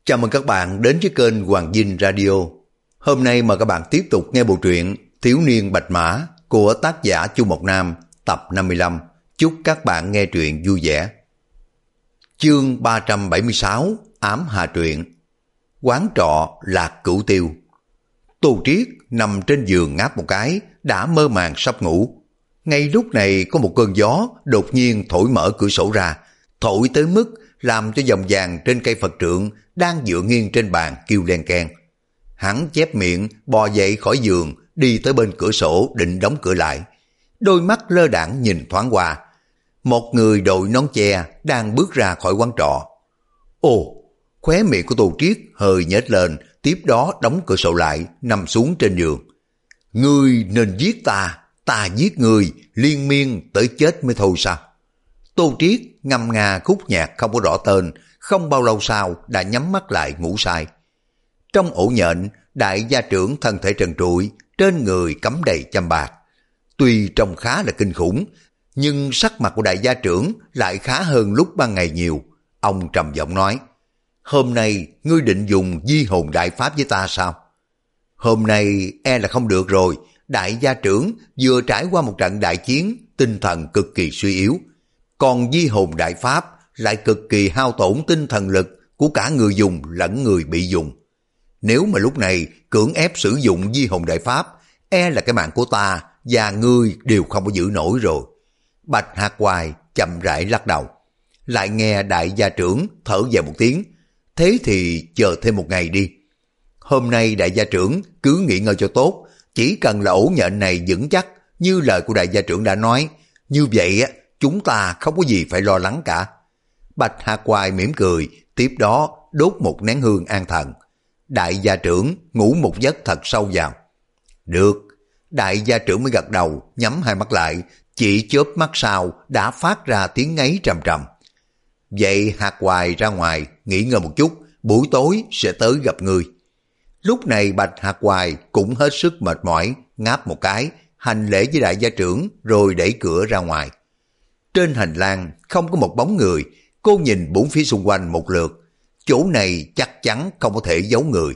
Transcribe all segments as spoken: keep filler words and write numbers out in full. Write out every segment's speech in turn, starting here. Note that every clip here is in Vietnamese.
Chào mừng các bạn đến với kênh Hoàng Dinh Radio. Hôm nay mời các bạn tiếp tục nghe bộ truyện Thiếu niên Bạch Mã của tác giả Chu Mộc Nam tập năm mươi lăm. Chúc các bạn nghe truyện vui vẻ. Chương ba trăm bảy mươi sáu, Ám Hà Truyện. Quán trọ Lạc Cửu Tiêu. Tô Triết nằm trên giường ngáp một cái, đã mơ màng sắp ngủ. Ngay lúc này có một cơn gió đột nhiên thổi mở cửa sổ ra, thổi tới mức làm cho vòng vàng trên cây Phật trượng đang dựa nghiêng trên bàn kêu len keng. Hắn chép miệng bò dậy khỏi giường, đi tới bên cửa sổ định đóng cửa lại. Đôi mắt lơ đãng nhìn thoáng qua. Một người đội nón che đang bước ra khỏi quán trọ. Ồ, khóe miệng của Tô Triết hơi nhếch lên, tiếp đó đóng cửa sổ lại, nằm xuống trên giường. Ngươi nên giết ta, ta giết ngươi, liên miên tới chết mới thôi sao? Tô Triết ngâm nga khúc nhạc không có rõ tên, không bao lâu sau đã nhắm mắt lại ngủ say. Trong ổ nhện, đại gia trưởng thân thể trần trụi, trên người cắm đầy châm bạc. Tuy trông khá là kinh khủng, nhưng sắc mặt của đại gia trưởng lại khá hơn lúc ban ngày nhiều. Ông trầm giọng nói, hôm nay ngươi định dùng di hồn đại pháp với ta sao? Hôm nay e là không được rồi, đại gia trưởng vừa trải qua một trận đại chiến, tinh thần cực kỳ suy yếu. Còn di hồn đại pháp lại cực kỳ hao tổn tinh thần lực của cả người dùng lẫn người bị dùng. Nếu mà lúc này cưỡng ép sử dụng di hồn đại pháp, e là cái mạng của ta và ngươi đều không có giữ nổi rồi. Bạch Hạc Hoài chậm rãi lắc đầu. Lại nghe đại gia trưởng thở dài một tiếng. Thế thì chờ thêm một ngày đi. Hôm nay đại gia trưởng cứ nghỉ ngơi cho tốt. Chỉ cần là ổ nhện này vững chắc như lời của đại gia trưởng đã nói. Như vậy á, chúng ta không có gì phải lo lắng cả. Bạch Hạc Hoài mỉm cười, tiếp đó đốt một nén hương an thần. Đại gia trưởng ngủ một giấc thật sâu vào. Được, đại gia trưởng mới gật đầu, nhắm hai mắt lại, chỉ chớp mắt sau đã phát ra tiếng ngáy trầm trầm. Vậy Hạc Hoài ra ngoài, nghỉ ngơi một chút, buổi tối sẽ tới gặp ngươi. Lúc này Bạch Hạc Hoài cũng hết sức mệt mỏi, ngáp một cái, hành lễ với đại gia trưởng rồi đẩy cửa ra ngoài. Trên hành lang không có một bóng người, cô nhìn bốn phía xung quanh một lượt. Chỗ này chắc chắn không có thể giấu người.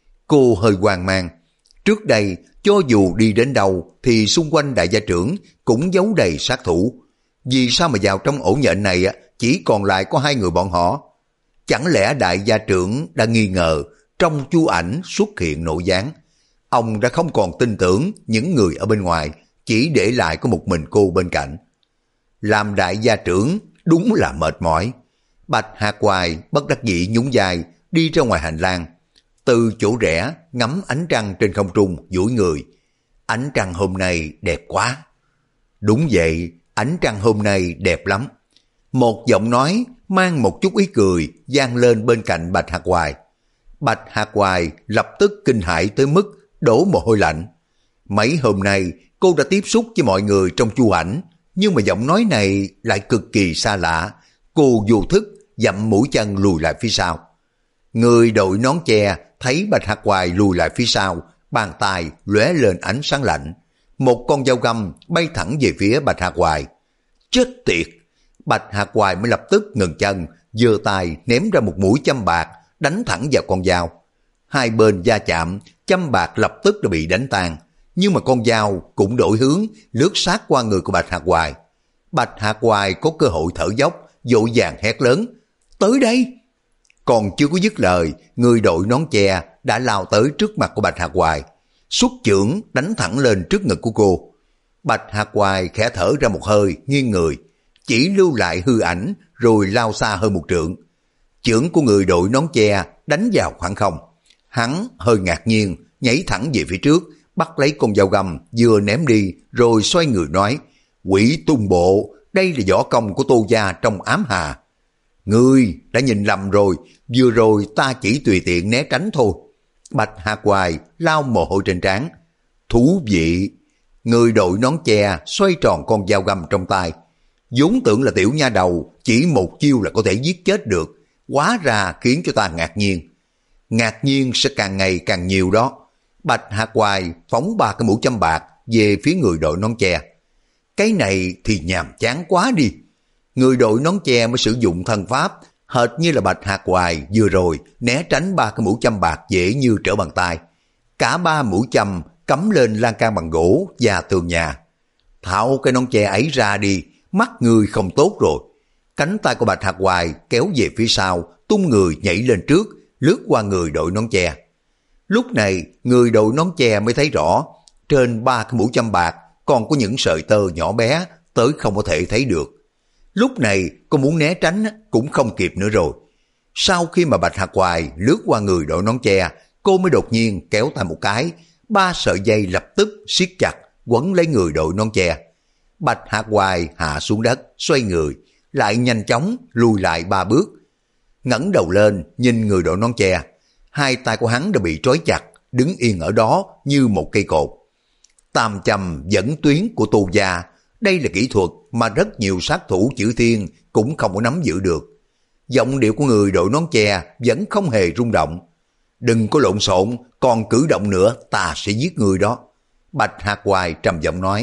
Cô hơi hoang mang. Trước đây, cho dù đi đến đâu thì xung quanh đại gia trưởng cũng giấu đầy sát thủ. Vì sao mà vào trong ổ nhện này chỉ còn lại có hai người bọn họ? Chẳng lẽ đại gia trưởng đã nghi ngờ trong chu ảnh xuất hiện nội gián? Ông đã không còn tin tưởng những người ở bên ngoài, chỉ để lại có một mình cô bên cạnh. Làm đại gia trưởng đúng là mệt mỏi. Bạch Hạc Hoài bất đắc dĩ nhún vai đi ra ngoài hành lang. Từ chỗ rẽ ngắm ánh trăng trên không trung duỗi người. Ánh trăng hôm nay đẹp quá. Đúng vậy, ánh trăng hôm nay đẹp lắm. Một giọng nói mang một chút ý cười vang lên bên cạnh Bạch Hạc Hoài. Bạch Hạc Hoài lập tức kinh hãi tới mức đổ mồ hôi lạnh. Mấy hôm nay cô đã tiếp xúc với mọi người trong chu ảnh, nhưng mà giọng nói này lại cực kỳ xa lạ. Cô vô thức dậm mũi chân lùi lại phía sau. Người đội nón che thấy Bạch Hạc Hoài lùi lại phía sau, bàn tay lóe lên ánh sáng lạnh. Một con dao găm bay thẳng về phía Bạch Hạc Hoài. Chết tiệt! Bạch Hạc Hoài mới lập tức ngừng chân, giơ tay ném ra một mũi châm bạc, đánh thẳng vào con dao. Hai bên va chạm, châm bạc lập tức đã bị đánh tan. Nhưng mà con dao cũng đổi hướng, lướt sát qua người của Bạch Hạc Hoài. Bạch Hạc Hoài có cơ hội thở dốc, vội vàng hét lớn, tới đây! Còn chưa có dứt lời, người đội nón che đã lao tới trước mặt của Bạch Hạc Hoài, xuất chưởng đánh thẳng lên trước ngực của cô. Bạch Hạc Hoài khẽ thở ra một hơi, nghiêng người, chỉ lưu lại hư ảnh rồi lao xa hơn một trượng. Chưởng của người đội nón che đánh vào khoảng không. Hắn hơi ngạc nhiên, nhảy thẳng về phía trước, bắt lấy con dao găm vừa ném đi rồi xoay người nói, quỷ tung bộ, đây là võ công của Tô gia trong ám hà. Ngươi đã nhìn lầm rồi, vừa rồi ta chỉ tùy tiện né tránh thôi. Bạch Hạc Hoài lau mồ hôi trên trán. Thú vị! Người đội nón che xoay tròn con dao găm trong tay. Vốn tưởng là tiểu nha đầu chỉ một chiêu là có thể giết chết được, hóa ra khiến cho ta ngạc nhiên. Ngạc nhiên sẽ càng ngày càng nhiều đó. Bạch Hạc Hoài phóng ba cái mũi châm bạc về phía người đội nón che. Cái này thì nhàm chán quá đi. Người đội nón che mới sử dụng thân pháp, hệt như là Bạch Hạc Hoài vừa rồi né tránh ba cái mũi châm bạc dễ như trở bàn tay. Cả ba mũi châm cắm lên lan can bằng gỗ và tường nhà. Tháo cái nón che ấy ra đi, mắt người không tốt rồi. Cánh tay của Bạch Hạc Hoài kéo về phía sau, tung người nhảy lên trước, lướt qua người đội nón che. Lúc này, người đội nón che mới thấy rõ, trên ba cái mũi châm bạc còn có những sợi tơ nhỏ bé tới không có thể thấy được. Lúc này, cô muốn né tránh cũng không kịp nữa rồi. Sau khi mà Bạch Hạc Hoài lướt qua người đội nón che, cô mới đột nhiên kéo tay một cái, ba sợi dây lập tức siết chặt, quấn lấy người đội nón che. Bạch Hạc Hoài hạ xuống đất, xoay người, lại nhanh chóng lùi lại ba bước. Ngẩng đầu lên, nhìn người đội nón che, hai tay của hắn đã bị trói chặt, đứng yên ở đó như một cây cột. Tam châm dẫn tuyến của Tô gia, đây là kỹ thuật mà rất nhiều sát thủ chữ thiên cũng không có nắm giữ được. Giọng điệu của người đội nón che vẫn không hề rung động. Đừng có lộn xộn, còn cử động nữa ta sẽ giết người đó. Bạch Hạc Hoài trầm giọng nói.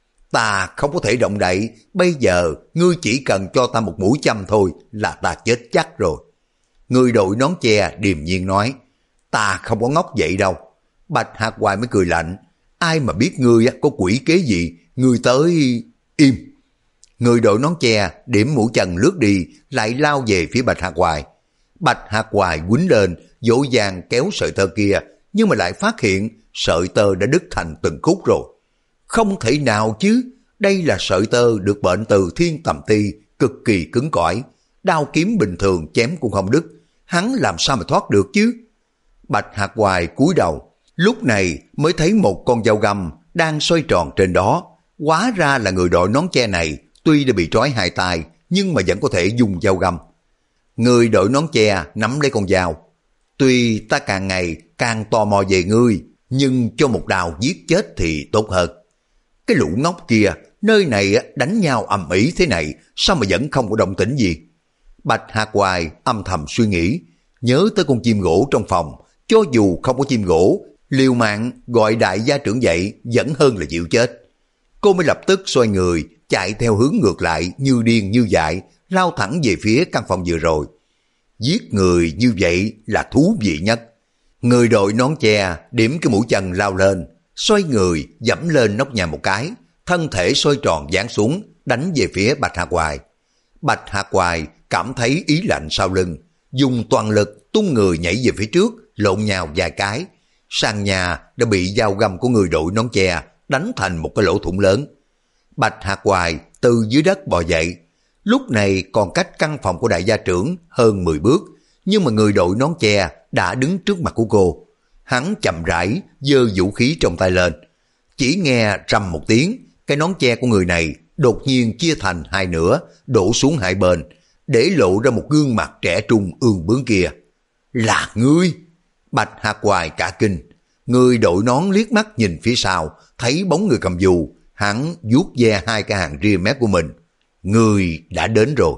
Ta không có thể động đậy, bây giờ ngươi chỉ cần cho ta một mũi châm thôi là ta chết chắc rồi. Người đội nón che điềm nhiên nói. Ta không có ngốc vậy đâu. Bạch Hạc Hoài mới cười lạnh. Ai mà biết ngươi có quỷ kế gì, ngươi tới... Im. Người đội nón che điểm mũi chân lướt đi, lại lao về phía Bạch Hạc Hoài. Bạch Hạc Hoài quýnh lên, dỗ dàng kéo sợi tơ kia, nhưng mà lại phát hiện sợi tơ đã đứt thành từng khúc rồi. Không thể nào chứ, đây là sợi tơ được bệnh từ thiên tầm ti, cực kỳ cứng cỏi, đao kiếm bình thường chém cũng không đứt, hắn làm sao mà thoát được chứ? Bạch Hạc Hoài cúi đầu, lúc này mới thấy một con dao găm đang xoay tròn trên đó. Hóa ra là người đội nón che này tuy đã bị trói hai tay nhưng mà vẫn có thể dùng dao găm. Người đội nón che nắm lấy con dao. Tuy ta càng ngày càng tò mò về ngươi, nhưng cho một đao giết chết thì tốt hơn. Cái lũ ngốc kia, nơi này đánh nhau ầm ĩ thế này, sao mà vẫn không có động tĩnh gì? Bạch Hạc Hoài âm thầm suy nghĩ, nhớ tới con chim gỗ trong phòng, cho dù không có chim gỗ, liều mạng gọi đại gia trưởng dậy vẫn hơn là chịu chết. Cô mới lập tức xoay người, chạy theo hướng ngược lại như điên như dại, lao thẳng về phía căn phòng vừa rồi. Giết người như vậy là thú vị nhất. Người đội nón che điểm cái mũi chân lao lên, xoay người dẫm lên nóc nhà một cái, thân thể xoay tròn giáng xuống, đánh về phía Bạch Hạc Hoài. Bạch Hạc Hoài cảm thấy ý lạnh sau lưng, dùng toàn lực tung người nhảy về phía trước, lộn nhào vài cái. Sàn nhà đã bị dao găm của người đội nón che đánh thành một cái lỗ thủng lớn. Bạch Hạc Hoài từ dưới đất bò dậy. Lúc này còn cách căn phòng của đại gia trưởng hơn mười bước, nhưng mà người đội nón che đã đứng trước mặt của cô. Hắn chậm rãi giơ vũ khí trong tay lên. Chỉ nghe rầm một tiếng, cái nón che của người này đột nhiên chia thành hai nửa, đổ xuống hai bên, để lộ ra một gương mặt trẻ trung ương bướng kia. Là ngươi! Bạch Hạc Hoài cả kinh. Người đội nón liếc mắt nhìn phía sau, thấy bóng người cầm dù, hắn vuốt ve hai cái hàng ria mép của mình. Người đã đến rồi.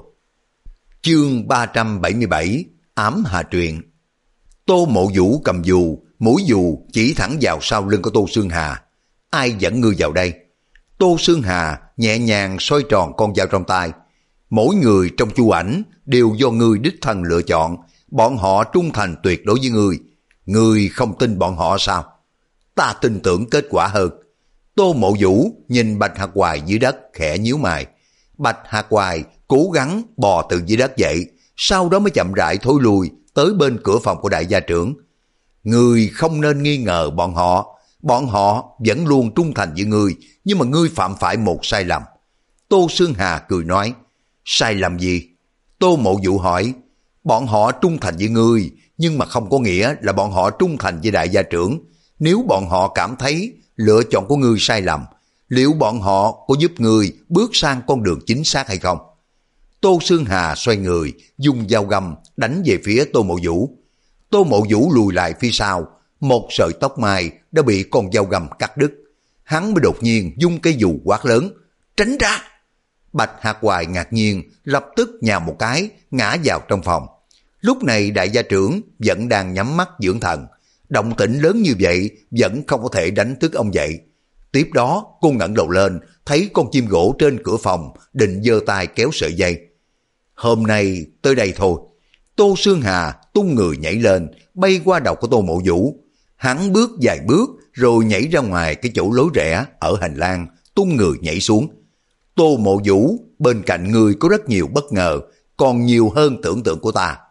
Chương ba trăm bảy mươi bảy, ám hà truyện. Tô Mộ Vũ cầm dù, mũi dù chỉ thẳng vào sau lưng của Tô Xương Hà. Ai dẫn ngươi vào đây? Tô Xương Hà nhẹ nhàng xoay tròn con dao trong tay. Mỗi người trong chu ảnh đều do ngươi đích thân lựa chọn, bọn họ trung thành tuyệt đối với ngươi. Ngươi không tin bọn họ sao? Ta tin tưởng kết quả hơn. Tô Mộ Vũ nhìn Bạch Hạc Hoài dưới đất khẽ nhíu mày. Bạch Hạc Hoài cố gắng bò từ dưới đất dậy, sau đó mới chậm rãi thối lui tới bên cửa phòng của đại gia trưởng. Ngươi không nên nghi ngờ bọn họ, bọn họ vẫn luôn trung thành với ngươi, nhưng mà ngươi phạm phải một sai lầm. Tô Xương Hà cười nói. Sai lầm gì? Tô Mộ Vũ hỏi. Bọn họ trung thành với ngươi, nhưng mà không có nghĩa là bọn họ trung thành với đại gia trưởng. Nếu bọn họ cảm thấy lựa chọn của ngươi sai lầm, liệu bọn họ có giúp ngươi bước sang con đường chính xác hay không? Tô Xương Hà xoay người, dùng dao găm đánh về phía Tô Mộ Vũ. Tô Mộ Vũ lùi lại phía sau, một sợi tóc mai đã bị con dao găm cắt đứt. Hắn mới đột nhiên dung cây dù quát lớn, tránh ra! Bạch Hạc Hoài ngạc nhiên, lập tức nhào một cái, ngã vào trong phòng. Lúc này đại gia trưởng vẫn đang nhắm mắt dưỡng thần. Động tĩnh lớn như vậy vẫn không có thể đánh thức ông dậy. Tiếp đó cô ngẩng đầu lên, thấy con chim gỗ trên cửa phòng, định giơ tay kéo sợi dây. Hôm nay tới đây thôi, Tô Sương Hà tung người nhảy lên, bay qua đầu của Tô Mộ Vũ. Hắn bước vài bước rồi nhảy ra ngoài cái chỗ lối rẽ ở hành lang, tung người nhảy xuống. Tô Mộ Vũ, bên cạnh người có rất nhiều bất ngờ, còn nhiều hơn tưởng tượng của ta.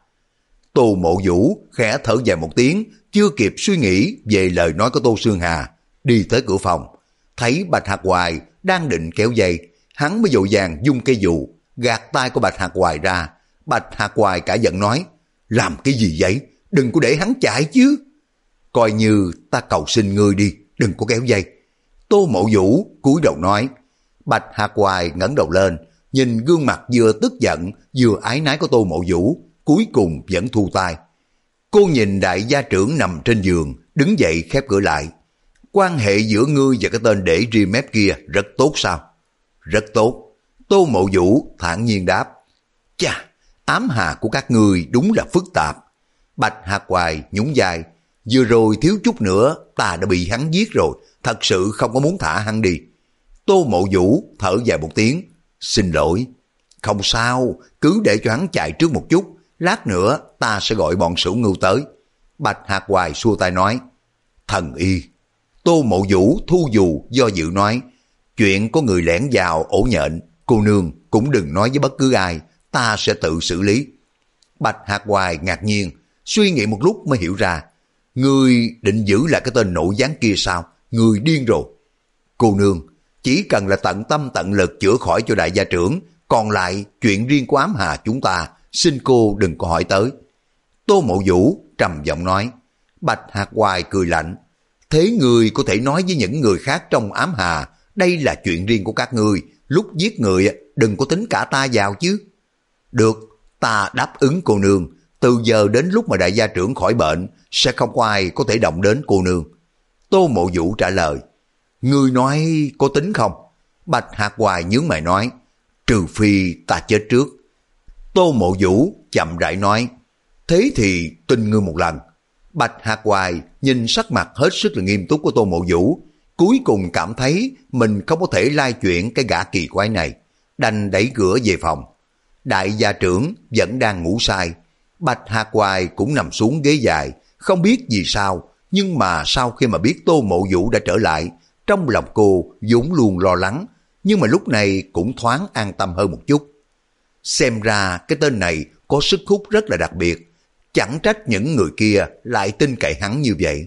Tô Mộ Vũ khẽ thở dài một tiếng, chưa kịp suy nghĩ về lời nói của Tô Sương Hà, đi tới cửa phòng, thấy Bạch Hạc Hoài đang định kéo dây, hắn mới vội vàng dung cây dù gạt tay của Bạch Hạc Hoài ra. Bạch Hạc Hoài cả giận nói, làm cái gì vậy, đừng có để hắn chạy chứ. Coi như ta cầu xin ngươi đi, đừng có kéo dây. Tô Mộ Vũ cúi đầu nói. Bạch Hạc Hoài ngẩng đầu lên, nhìn gương mặt vừa tức giận vừa ái nái của Tô Mộ Vũ, cuối cùng vẫn thu tay. Cô nhìn đại gia trưởng nằm trên giường, đứng dậy khép cửa lại. Quan hệ giữa ngươi và cái tên để ri mép kia rất tốt sao? Rất tốt. Tô Mộ Vũ thản nhiên đáp. Chà, ám hà của các ngươi đúng là phức tạp. Bạch Hạc Hoài nhún vai. Vừa rồi thiếu chút nữa ta đã bị hắn giết rồi, thật sự không có muốn thả hắn đi. Tô Mộ Vũ thở dài một tiếng. Xin lỗi. Không sao, cứ để cho hắn chạy trước một chút, lát nữa ta sẽ gọi bọn Sửu Ngưu tới. Bạch Hạc Hoài xua tay nói. Thần y. Tô Mộ Vũ thu dù do dự nói. Chuyện có người lẻn vào ổ nhện, cô nương cũng đừng nói với bất cứ ai, ta sẽ tự xử lý. Bạch Hạc Hoài ngạc nhiên, suy nghĩ một lúc mới hiểu ra. Ngươi định giữ lại cái tên nội gián kia sao? Ngươi điên rồi. Cô nương, chỉ cần là tận tâm tận lực chữa khỏi cho đại gia trưởng, còn lại chuyện riêng của ám hà chúng ta, xin cô đừng có hỏi tới. Tô Mộ Vũ trầm giọng nói. Bạch Hạc Hoài cười lạnh. Thế ngươi có thể nói với những người khác trong ám hà, đây là chuyện riêng của các ngươi, lúc giết người đừng có tính cả ta vào chứ. Được, ta đáp ứng cô nương, từ giờ đến lúc mà đại gia trưởng khỏi bệnh, sẽ không có ai có thể động đến cô nương. Tô Mộ Vũ trả lời. Ngươi nói có tính không? Bạch Hạc Hoài nhướng mày nói. Trừ phi ta chết trước. Tô Mộ Vũ chậm rãi nói. Thế thì tin ngươi một lần. Bạch Hạc Hoài nhìn sắc mặt hết sức là nghiêm túc của Tô Mộ Vũ, cuối cùng cảm thấy mình không có thể lai chuyện cái gã kỳ quái này, đành đẩy cửa về phòng. Đại gia trưởng vẫn đang ngủ say. Bạch Hạc Hoài cũng nằm xuống ghế dài, không biết vì sao, nhưng mà sau khi mà biết Tô Mộ Vũ đã trở lại, trong lòng cô vốn luôn lo lắng, nhưng mà lúc này cũng thoáng an tâm hơn một chút. Xem ra cái tên này có sức hút rất là đặc biệt, chẳng trách những người kia lại tin cậy hắn như vậy.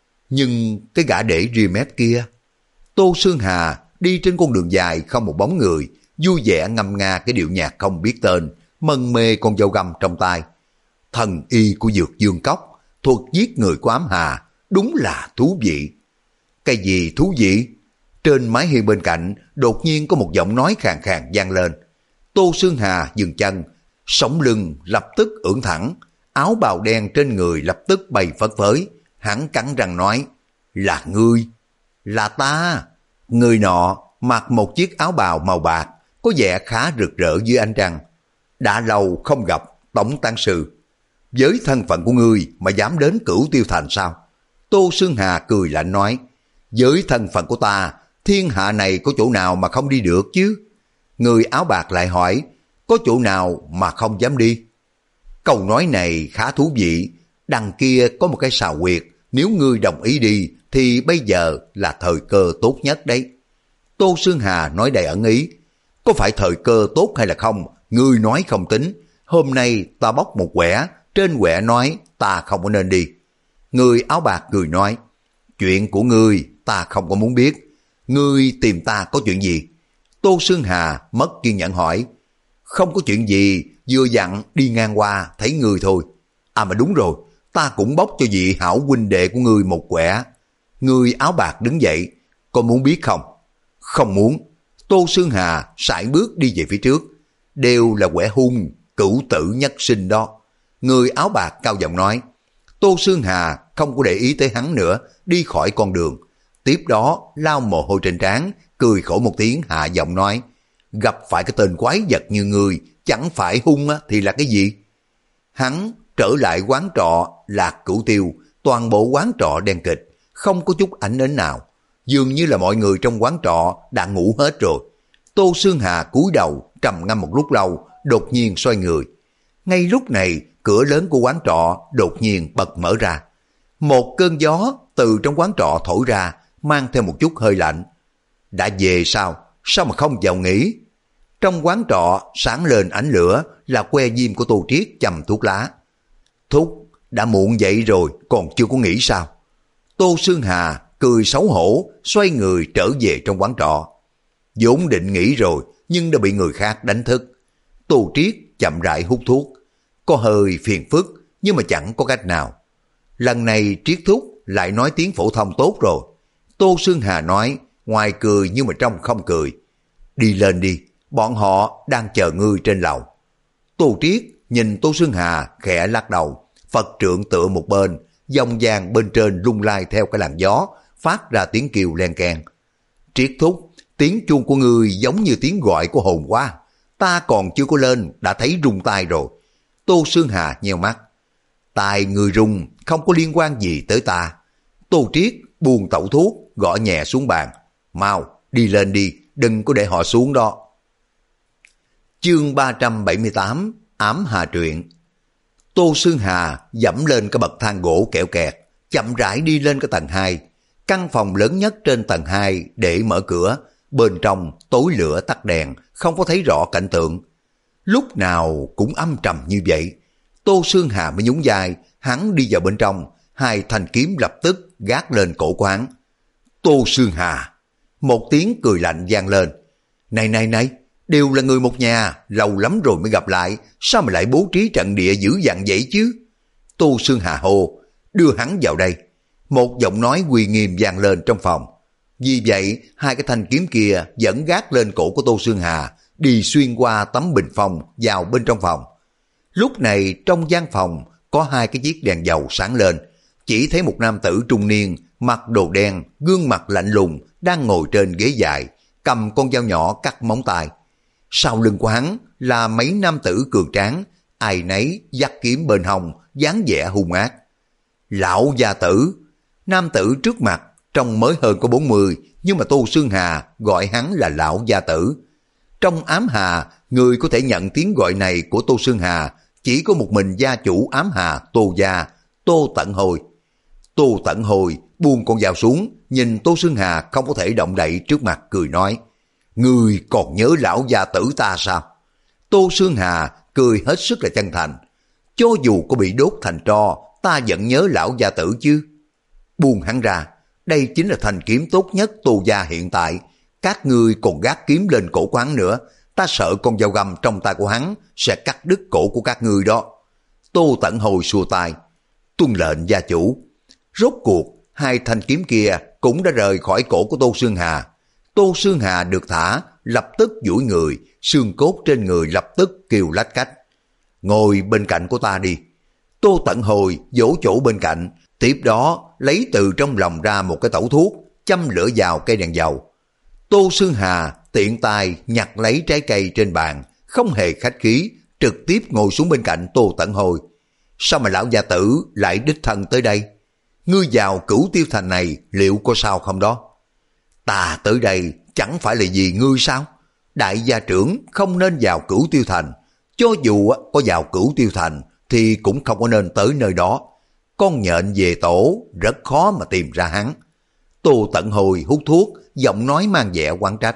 Nhưng cái gã để ri mép kia. Tô Sương Hà đi trên con đường dài không một bóng người, vui vẻ ngâm nga cái điệu nhạc không biết tên, mân mê con dao găm trong tay. Thần y của Dược Dương Cốc, thuật giết người của ám hà, đúng là thú vị. Cái gì thú vị? Trên mái hiên bên cạnh, đột nhiên có một giọng nói khàn khàn vang lên. Tô Sương Hà dừng chân, sống lưng lập tức ưỡn thẳng, áo bào đen trên người lập tức bay phất phới. Hắn cắn răng nói, là ngươi, là ta. Người nọ mặc một chiếc áo bào màu bạc, có vẻ khá rực rỡ dưới ánh trăng. Đã lâu không gặp, Tổng Tán Sư. Với thân phận của ngươi mà dám đến Cửu Tiêu Thành sao? Tô Sương Hà cười lạnh nói, với thân phận của ta, thiên hạ này có chỗ nào mà không đi được chứ? Người áo bạc lại hỏi, có chỗ nào mà không dám đi? Câu nói này khá thú vị. Đằng kia có một cái sào huyệt, nếu ngươi đồng ý đi thì bây giờ là thời cơ tốt nhất đấy. Tô Sương Hà nói đầy ẩn ý. Có phải thời cơ tốt hay là không, ngươi nói không tính. Hôm nay ta bóc một quẻ, trên quẻ nói ta không có nên đi. Người áo bạc cười nói, chuyện của ngươi ta không có muốn biết. Ngươi tìm ta có chuyện gì? Tô Sương Hà mất kiên nhẫn hỏi. Không có chuyện gì, vừa dặn đi ngang qua thấy ngươi thôi. À mà đúng rồi, ta cũng bóc cho vị hảo huynh đệ của ngươi một quẻ. Người áo bạc đứng dậy, có muốn biết không? Không muốn. Tô Sương Hà sải bước đi về phía trước. Đều là quẻ hung, cửu tử nhất sinh đó. Người áo bạc cao giọng nói. Tô Sương Hà không có để ý tới hắn nữa, đi khỏi con đường. Tiếp đó lau mồ hôi trên trán, cười khổ một tiếng hạ giọng nói. Gặp phải cái tên quái vật như ngươi, chẳng phải hung thì là cái gì? Hắn trở lại quán trọ Lạc Cửu Tiêu, toàn bộ quán trọ đen kịch, không có chút ảnh nến nào. Dường như là mọi người trong quán trọ đã ngủ hết rồi. Tô Sương Hà cúi đầu trầm ngâm một lúc lâu, đột nhiên xoay người. Ngay lúc này cửa lớn của quán trọ đột nhiên bật mở ra. Một cơn gió từ trong quán trọ thổi ra, mang theo một chút hơi lạnh. Đã về sao? Sao mà không vào nghỉ? Trong quán trọ sáng lên ánh lửa là que diêm của Tô Triết châm thuốc lá. Thúc, đã muộn vậy rồi, còn chưa có nghỉ sao? Tô Sương Hà cười xấu hổ, xoay người trở về trong quán trọ. Vốn định nghỉ rồi, nhưng đã bị người khác đánh thức. Tô Triết chậm rãi hút thuốc. Có hơi phiền phức, nhưng mà chẳng có cách nào. Lần này Triết thúc lại nói tiếng phổ thông tốt rồi. Tô Sương Hà nói, ngoài cười nhưng mà trong không cười. Đi lên đi, bọn họ đang chờ ngươi trên lầu. Tô Triết nhìn Tô Sương Hà khẽ lắc đầu, Phật trượng tựa một bên, dòng vàng bên trên lung lay theo cái làn gió, phát ra tiếng kêu len keng. Triết thúc, tiếng chuông của ngươi giống như tiếng gọi của hồn quá. Ta còn chưa có lên, đã thấy rung tai rồi. Tô Sương Hà nheo mắt. Tai người rung không có liên quan gì tới ta. Tô Triết buông tẩu thuốc, gõ nhẹ xuống bàn. Mau, đi lên đi, đừng có để họ xuống đó. Chương ba trăm bảy mươi tám, ám hà truyện. Tô Sương Hà dẫm lên cái bậc thang gỗ kẹo kẹt, chậm rãi đi lên cái tầng hai. Căn phòng lớn nhất trên tầng hai để mở cửa, bên trong tối lửa tắt đèn, không có thấy rõ cảnh tượng. Lúc nào cũng âm trầm như vậy. Tô Sương Hà mới nhún vai, hắn đi vào bên trong, hai thanh kiếm lập tức gác lên cổ của hắn. Tô Sương Hà, một tiếng cười lạnh vang lên. Này này này, đều là người một nhà, lâu lắm rồi mới gặp lại, sao mà lại bố trí trận địa dữ dằn vậy chứ? Tô Sương Hà hô, đưa hắn vào đây. Một giọng nói uy nghiêm vang lên trong phòng. Vì vậy, hai cái thanh kiếm kia vẫn gác lên cổ của Tô Sương Hà, đi xuyên qua tấm bình phong vào bên trong phòng. Lúc này trong gian phòng có hai cái chiếc đèn dầu sáng lên, chỉ thấy một nam tử trung niên mặc đồ đen, gương mặt lạnh lùng đang ngồi trên ghế dài, cầm con dao nhỏ cắt móng tay. Sau lưng của hắn là mấy nam tử cường tráng, ai nấy dắt kiếm bên hông, dáng vẻ hung ác. Lão gia tử, nam tử trước mặt trông mới hơn có bốn mươi, nhưng mà Tô Sương Hà gọi hắn là lão gia tử. Trong ám hà, người có thể nhận tiếng gọi này của Tô Sương Hà chỉ có một mình gia chủ ám hà Tô gia, Tô Tận Hồi. Tô Tận Hồi buông con dao xuống, nhìn Tô Sương Hà không có thể động đậy trước mặt, cười nói, ngươi còn nhớ lão gia tử ta sao? Tô Sương Hà cười hết sức là chân thành, cho dù có bị đốt thành tro, ta vẫn nhớ lão gia tử chứ. Buông hắn ra, đây chính là thanh kiếm tốt nhất Tô gia hiện tại, các ngươi còn gác kiếm lên cổ của hắn nữa, ta sợ con dao găm trong tay của hắn sẽ cắt đứt cổ của các ngươi đó. Tô Tận Hồi xua tay, tuân lệnh gia chủ. Rốt cuộc, hai thanh kiếm kia cũng đã rời khỏi cổ của Tô Sương Hà. Tô Sương Hà được thả, lập tức duỗi người, xương cốt trên người lập tức kêu lách cách. Ngồi bên cạnh của ta đi. Tô Tận Hồi vỗ chỗ bên cạnh, tiếp đó lấy từ trong lòng ra một cái tẩu thuốc, châm lửa vào cây đèn dầu. Tô Sương Hà tiện tay nhặt lấy trái cây trên bàn, không hề khách khí, trực tiếp ngồi xuống bên cạnh Tô Tận Hồi. Sao mà lão gia tử lại đích thân tới đây? Ngươi vào Cửu Tiêu Thành này liệu có sao không đó? Ta tới đây chẳng phải là vì ngươi sao? Đại gia trưởng không nên vào Cửu Tiêu Thành. Cho dù có vào Cửu Tiêu Thành thì cũng không có nên tới nơi đó. Con nhện về tổ rất khó mà tìm ra hắn. Tô Tận Hồi hút thuốc, giọng nói mang vẻ oán trách.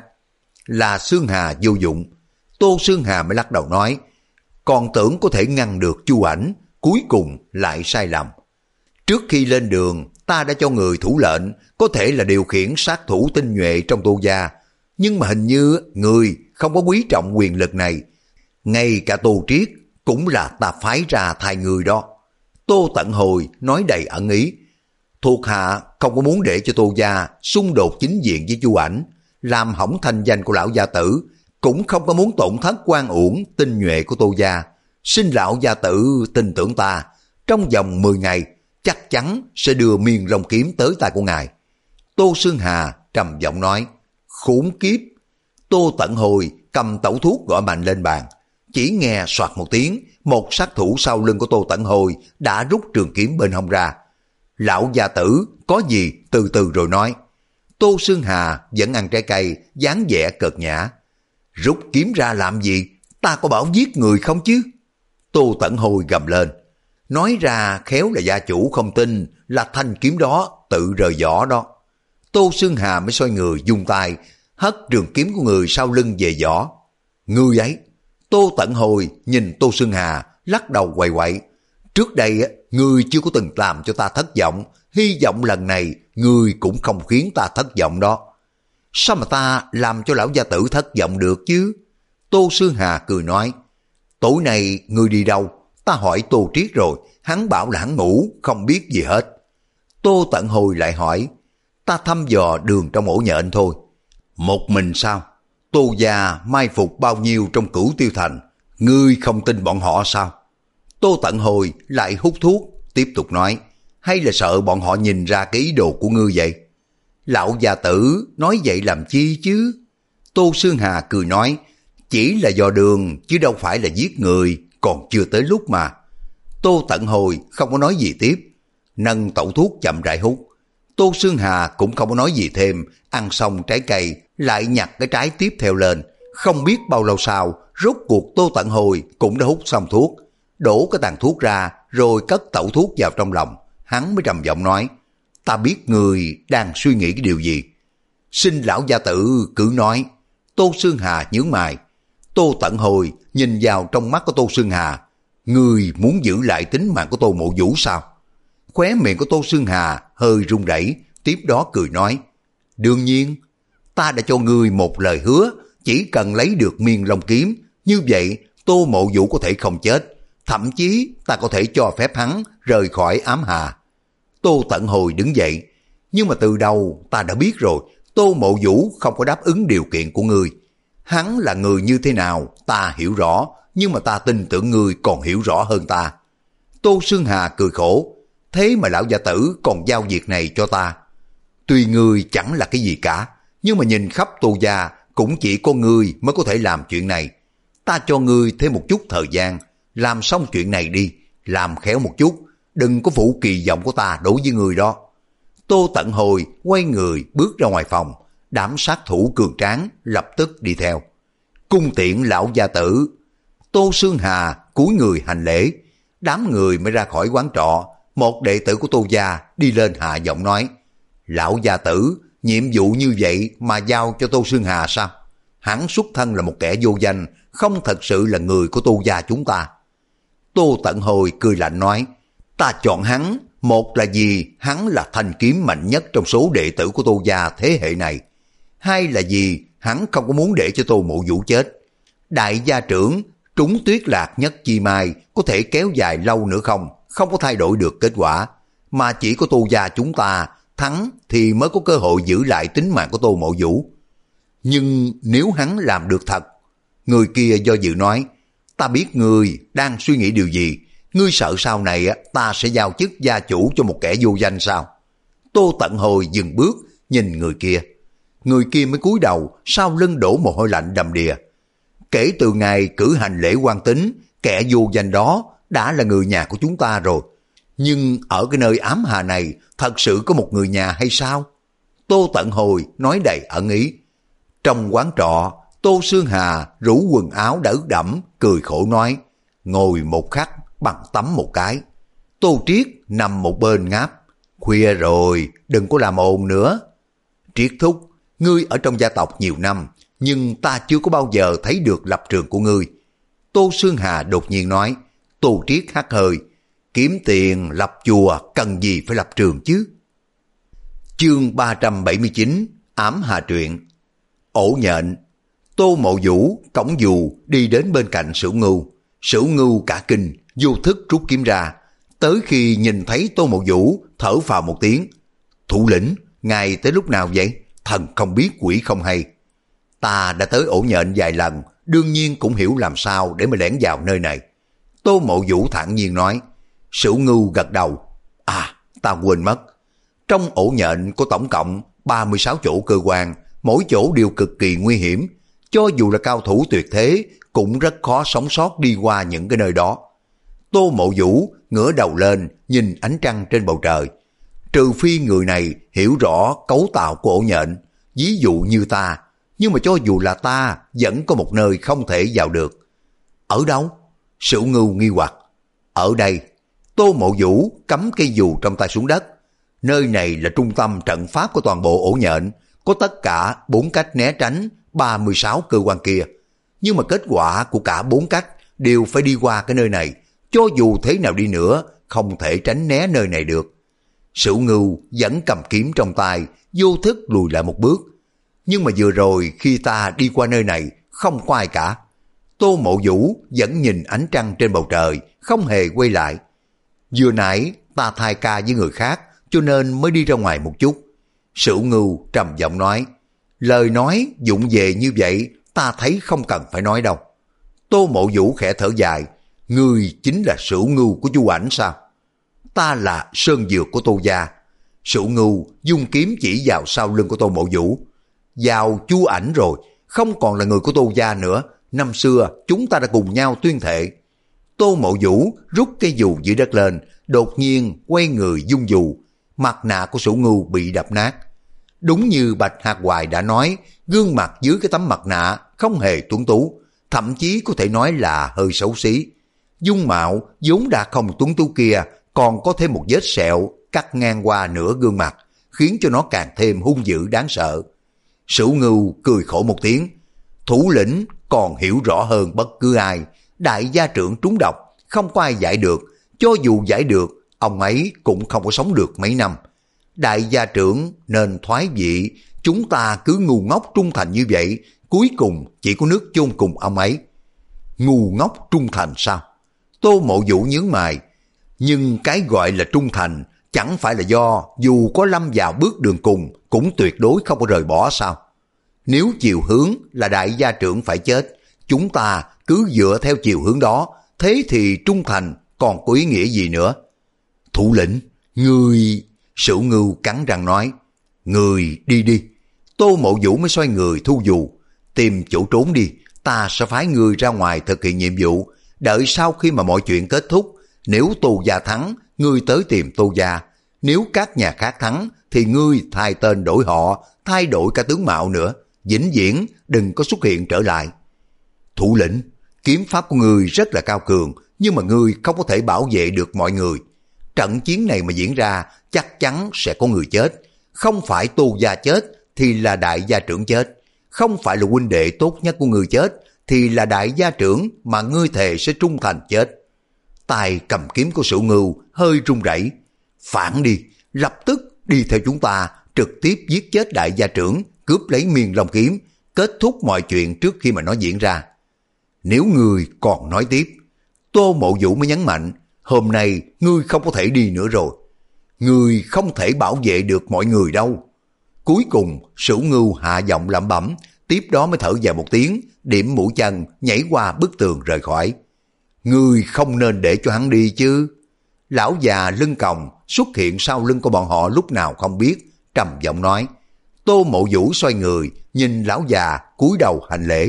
Là Sương Hà vô dụng. Tô Sương Hà mới lắc đầu nói, còn tưởng có thể ngăn được Chu Ảnh, cuối cùng lại sai lầm. Trước khi lên đường, ta đã cho người thủ lệnh, có thể là điều khiển sát thủ tinh nhuệ trong Tô gia, nhưng mà hình như người không có quý trọng quyền lực này. Ngay cả Tô Triết cũng là ta phái ra thay người đó. Tô Tận Hồi nói đầy ẩn ý. Thuộc hạ không có muốn để cho Tô gia xung đột chính diện với Chu Ảnh, làm hỏng thanh danh của lão gia tử, cũng không có muốn tổn thất quan uổng tinh nhuệ của Tô gia. Xin lão gia tử tin tưởng ta, trong vòng mười ngày chắc chắn sẽ đưa miên long kiếm tới tay của ngài. Tô Sương Hà trầm giọng nói, khốn kiếp. Tô Tận Hồi cầm tẩu thuốc gõ mạnh lên bàn, chỉ nghe soạt một tiếng, một sát thủ sau lưng của Tô Tận Hồi đã rút trường kiếm bên hông ra. Lão gia tử có gì từ từ rồi nói. Tô Sương Hà vẫn ăn trái cây, dáng vẻ cợt nhã. Rút kiếm ra làm gì? Ta có bảo giết người không chứ? Tô Tận Hồi gầm lên. nói ra khéo là gia chủ không tin là thanh kiếm đó tự rời vỏ đó. Tô Xương Hà mới xoay người dung tay, hất trường kiếm của người sau lưng về vỏ. Ngươi ấy. Tô Tận Hồi nhìn Tô Xương Hà, lắc đầu quậy quậy. Trước đây ngươi chưa có từng làm cho ta thất vọng, hy vọng lần này ngươi cũng không khiến ta thất vọng đó. Sao mà ta làm cho lão gia tử thất vọng được chứ? Tô Xương Hà cười nói. Tối nay ngươi đi đâu? Ta hỏi Tô Triết rồi, hắn bảo là hắn ngủ, không biết gì hết. Tô Tận Hồi lại hỏi. Ta thăm dò đường trong ổ nhện thôi. Một mình sao? Tô gia mai phục bao nhiêu trong Cửu Tiêu Thành, ngươi không tin bọn họ sao? Tô Tận Hồi lại hút thuốc, tiếp tục nói. Hay là sợ bọn họ nhìn ra cái ý đồ của ngươi vậy? Lão gia tử nói vậy làm chi chứ? Tô Xương Hà cười nói. Chỉ là dò đường chứ đâu phải là giết người, còn chưa tới lúc mà. Tô Tận Hồi không có nói gì tiếp, nâng tẩu thuốc chậm rãi hút. Tô Xương Hà cũng không có nói gì thêm, ăn xong trái cây lại nhặt cái trái tiếp theo lên. Không biết bao lâu sau, rốt cuộc Tô Tận Hồi cũng đã hút xong thuốc, đổ cái tàn thuốc ra rồi cất tẩu thuốc vào trong lòng. Hắn mới trầm giọng nói. Ta biết người đang suy nghĩ cái điều gì. Xin lão gia tử cứ nói. Tô Xương Hà nhướng mày. Tô Tận Hồi nhìn vào trong mắt của Tô Xương Hà. Người muốn giữ lại tính mạng của Tô Mộ Vũ sao? Khóe miệng của Tô Xương Hà hơi run rẩy, tiếp đó cười nói. Đương nhiên, ta đã cho ngươi một lời hứa, chỉ cần lấy được miên long kiếm, như vậy Tô Mộ Vũ có thể không chết, thậm chí ta có thể cho phép hắn rời khỏi ám hà. Tô Tận Hồi đứng dậy. Nhưng mà từ đầu ta đã biết rồi, Tô Mộ Vũ không có đáp ứng điều kiện của ngươi. Hắn là người như thế nào ta hiểu rõ, nhưng mà ta tin tưởng ngươi còn hiểu rõ hơn ta. Tô Xương Hà cười khổ. Thế mà lão gia tử còn giao việc này cho ta. Tuy ngươi chẳng là cái gì cả, nhưng mà nhìn khắp Tô gia cũng chỉ có ngươi mới có thể làm chuyện này. Ta cho ngươi thêm một chút thời gian, làm xong chuyện này đi, làm khéo một chút, đừng có phụ kỳ vọng của ta đối với ngươi đó. Tô Tận Hồi quay người bước ra ngoài phòng, đám sát thủ cường tráng lập tức đi theo. Cung tiễn lão gia tử. Tô Xương Hà cúi người hành lễ, đám người mới ra khỏi quán trọ. Một đệ tử của Tô gia đi lên hạ giọng nói. Lão gia tử, nhiệm vụ như vậy mà giao cho Tô Xương Hà sao? Hắn xuất thân là một kẻ vô danh, không thật sự là người của Tô gia chúng ta. Tô Tận Hồi cười lạnh nói. Ta chọn hắn, một là vì hắn là thanh kiếm mạnh nhất trong số đệ tử của Tô gia thế hệ này. Hai là vì hắn không có muốn để cho Tô Mộ Vũ chết. Đại gia trưởng trúng tuyết lạc nhất chi mai có thể kéo dài lâu nữa không? Không có thay đổi được kết quả, mà chỉ có Tô gia chúng ta thắng thì mới có cơ hội giữ lại tính mạng của Tô Mộ Vũ. Nhưng nếu hắn làm được thật, người kia do dự nói, ta biết ngươi đang suy nghĩ điều gì, ngươi sợ sau này ta sẽ giao chức gia chủ cho một kẻ vô danh sao? Tô Tận Hồi dừng bước nhìn người kia, người kia mới cúi đầu, sau lưng đổ mồ hôi lạnh đầm đìa. Kể từ ngày cử hành lễ quan tính, kẻ vô danh đó đã là người nhà của chúng ta rồi. Nhưng ở cái nơi ám hà này thật sự có một người nhà hay sao? Tô Tận Hồi nói đầy ẩn ý. Trong quán trọ, Tô Xương Hà rủ quần áo đã ướt đẫm, cười khổ nói. Ngồi một khắc bằng tắm một cái. Tô Triết nằm một bên ngáp. Khuya rồi, đừng có làm ồn nữa. Triết thúc, ngươi ở trong gia tộc nhiều năm, nhưng ta chưa có bao giờ thấy được lập trường của ngươi. Tô Xương Hà đột nhiên nói. Tô Triết hắt hơi. Kiếm tiền lập chùa cần gì phải lập trường chứ? Chương ba trăm bảy mươi chín, Ám Hà Truyện. Ổ nhện. Tô Mộ Vũ cõng dù đi đến bên cạnh Sửu Ngưu. Sửu Ngưu cả kinh, vô thức rút kiếm ra. Tới khi nhìn thấy Tô Mộ Vũ, thở phào một tiếng. Thủ lĩnh, ngài tới lúc nào vậy? Thần không biết quỷ không hay. Ta đã tới ổ nhện vài lần, đương nhiên cũng hiểu làm sao để mà lẻn vào nơi này. Tô Mộ Vũ thản nhiên nói. Sửu Ngưu gật đầu. À, ta quên mất. Trong ổ nhện có tổng cộng ba mươi sáu chỗ cơ quan, mỗi chỗ đều cực kỳ nguy hiểm. Cho dù là cao thủ tuyệt thế, cũng rất khó sống sót đi qua những cái nơi đó. Tô Mộ Vũ ngửa đầu lên, nhìn ánh trăng trên bầu trời. Trừ phi người này hiểu rõ cấu tạo của ổ nhện, ví dụ như ta, nhưng mà cho dù là ta, vẫn có một nơi không thể vào được. Ở đâu? Sửu Ngưu nghi hoặc. Ở đây. Tô Mộ Vũ cắm cây dù trong tay xuống đất. Nơi này là trung tâm trận pháp của toàn bộ ổ nhện, có tất cả bốn cách né tránh ba mươi sáu cơ quan kia. Nhưng mà kết quả của cả bốn cách đều phải đi qua cái nơi này, cho dù thế nào đi nữa không thể tránh né nơi này được. Sửu Ngưu vẫn cầm kiếm trong tay, vô thức lùi lại một bước. Nhưng mà vừa rồi khi ta đi qua nơi này không có ai cả. Tô Mộ Vũ vẫn nhìn ánh trăng trên bầu trời, không hề quay lại. Vừa nãy ta thay ca với người khác cho nên mới đi ra ngoài một chút. Sửu Ngưu trầm giọng nói, lời nói vụng về như vậy ta thấy không cần phải nói đâu. Tô Mộ Vũ khẽ thở dài, ngươi chính là Sửu Ngưu của Chu Ảnh sao? Ta là Sơn Dược của Tô gia. Sửu Ngưu dùng kiếm chỉ vào sau lưng của Tô Mộ Vũ. Vào Chu Ảnh rồi, không còn là người của Tô gia nữa. Năm xưa chúng ta đã cùng nhau tuyên thệ. Tô Mộ Vũ rút cây dù dưới đất lên, đột nhiên quay người dung dù. Mặt nạ của Sửu Ngưu bị đập nát. Đúng như Bạch Hạc Hoài đã nói, gương mặt dưới cái tấm mặt nạ không hề tuấn tú, thậm chí có thể nói là hơi xấu xí. Dung mạo vốn đã không tuấn tú kia còn có thêm một vết sẹo cắt ngang qua nửa gương mặt, khiến cho nó càng thêm hung dữ đáng sợ. Sửu Ngưu cười khổ một tiếng, thủ lĩnh còn hiểu rõ hơn bất cứ ai, đại gia trưởng trúng độc, không có ai giải được, cho dù giải được, ông ấy cũng không có sống được mấy năm. Đại gia trưởng nên thoái vị, chúng ta cứ ngu ngốc trung thành như vậy, cuối cùng chỉ có nước chôn cùng ông ấy. Ngu ngốc trung thành sao? Tô Mộ Vũ nhướng mày, nhưng cái gọi là trung thành chẳng phải là do dù có lâm vào bước đường cùng cũng tuyệt đối không có rời bỏ sao? Nếu chiều hướng là đại gia trưởng phải chết, chúng ta cứ dựa theo chiều hướng đó, thế thì trung thành còn có ý nghĩa gì nữa? Thủ lĩnh, ngươi... Sửu Ngưu cắn răng nói, người đi đi. Tô Mộ Vũ mới xoay người thu dù, tìm chỗ trốn đi, ta sẽ phái người ra ngoài thực hiện nhiệm vụ, đợi sau khi mà mọi chuyện kết thúc, nếu Tô gia thắng, ngươi tới tìm Tô gia, nếu các nhà khác thắng, thì ngươi thay tên đổi họ, thay đổi cả tướng mạo nữa, vĩnh viễn đừng có xuất hiện trở lại. Thủ lĩnh, kiếm pháp của ngươi rất là cao cường, nhưng mà ngươi không có thể bảo vệ được mọi người. Trận chiến này mà diễn ra, chắc chắn sẽ có người chết. Không phải Tô gia chết, thì là đại gia trưởng chết. Không phải là huynh đệ tốt nhất của ngươi chết, thì là đại gia trưởng mà ngươi thề sẽ trung thành chết. Tay cầm kiếm của Sửu Ngưu hơi run rẩy. Phản đi, lập tức đi theo chúng ta, trực tiếp giết chết đại gia trưởng, cướp lấy Miên Long kiếm, kết thúc mọi chuyện trước khi mà nó diễn ra. Nếu ngươi còn nói tiếp, Tô Mộ Vũ mới nhấn mạnh, hôm nay ngươi không có thể đi nữa rồi. Ngươi không thể bảo vệ được mọi người đâu. Cuối cùng Sửu Ngưu hạ giọng lẩm bẩm, tiếp đó mới thở dài một tiếng, điểm mũi chân nhảy qua bức tường rời khỏi. Ngươi không nên để cho hắn đi chứ. Lão già lưng còng xuất hiện sau lưng của bọn họ lúc nào không biết, trầm giọng nói. Tô Mộ Vũ xoay người nhìn lão già cúi đầu hành lễ.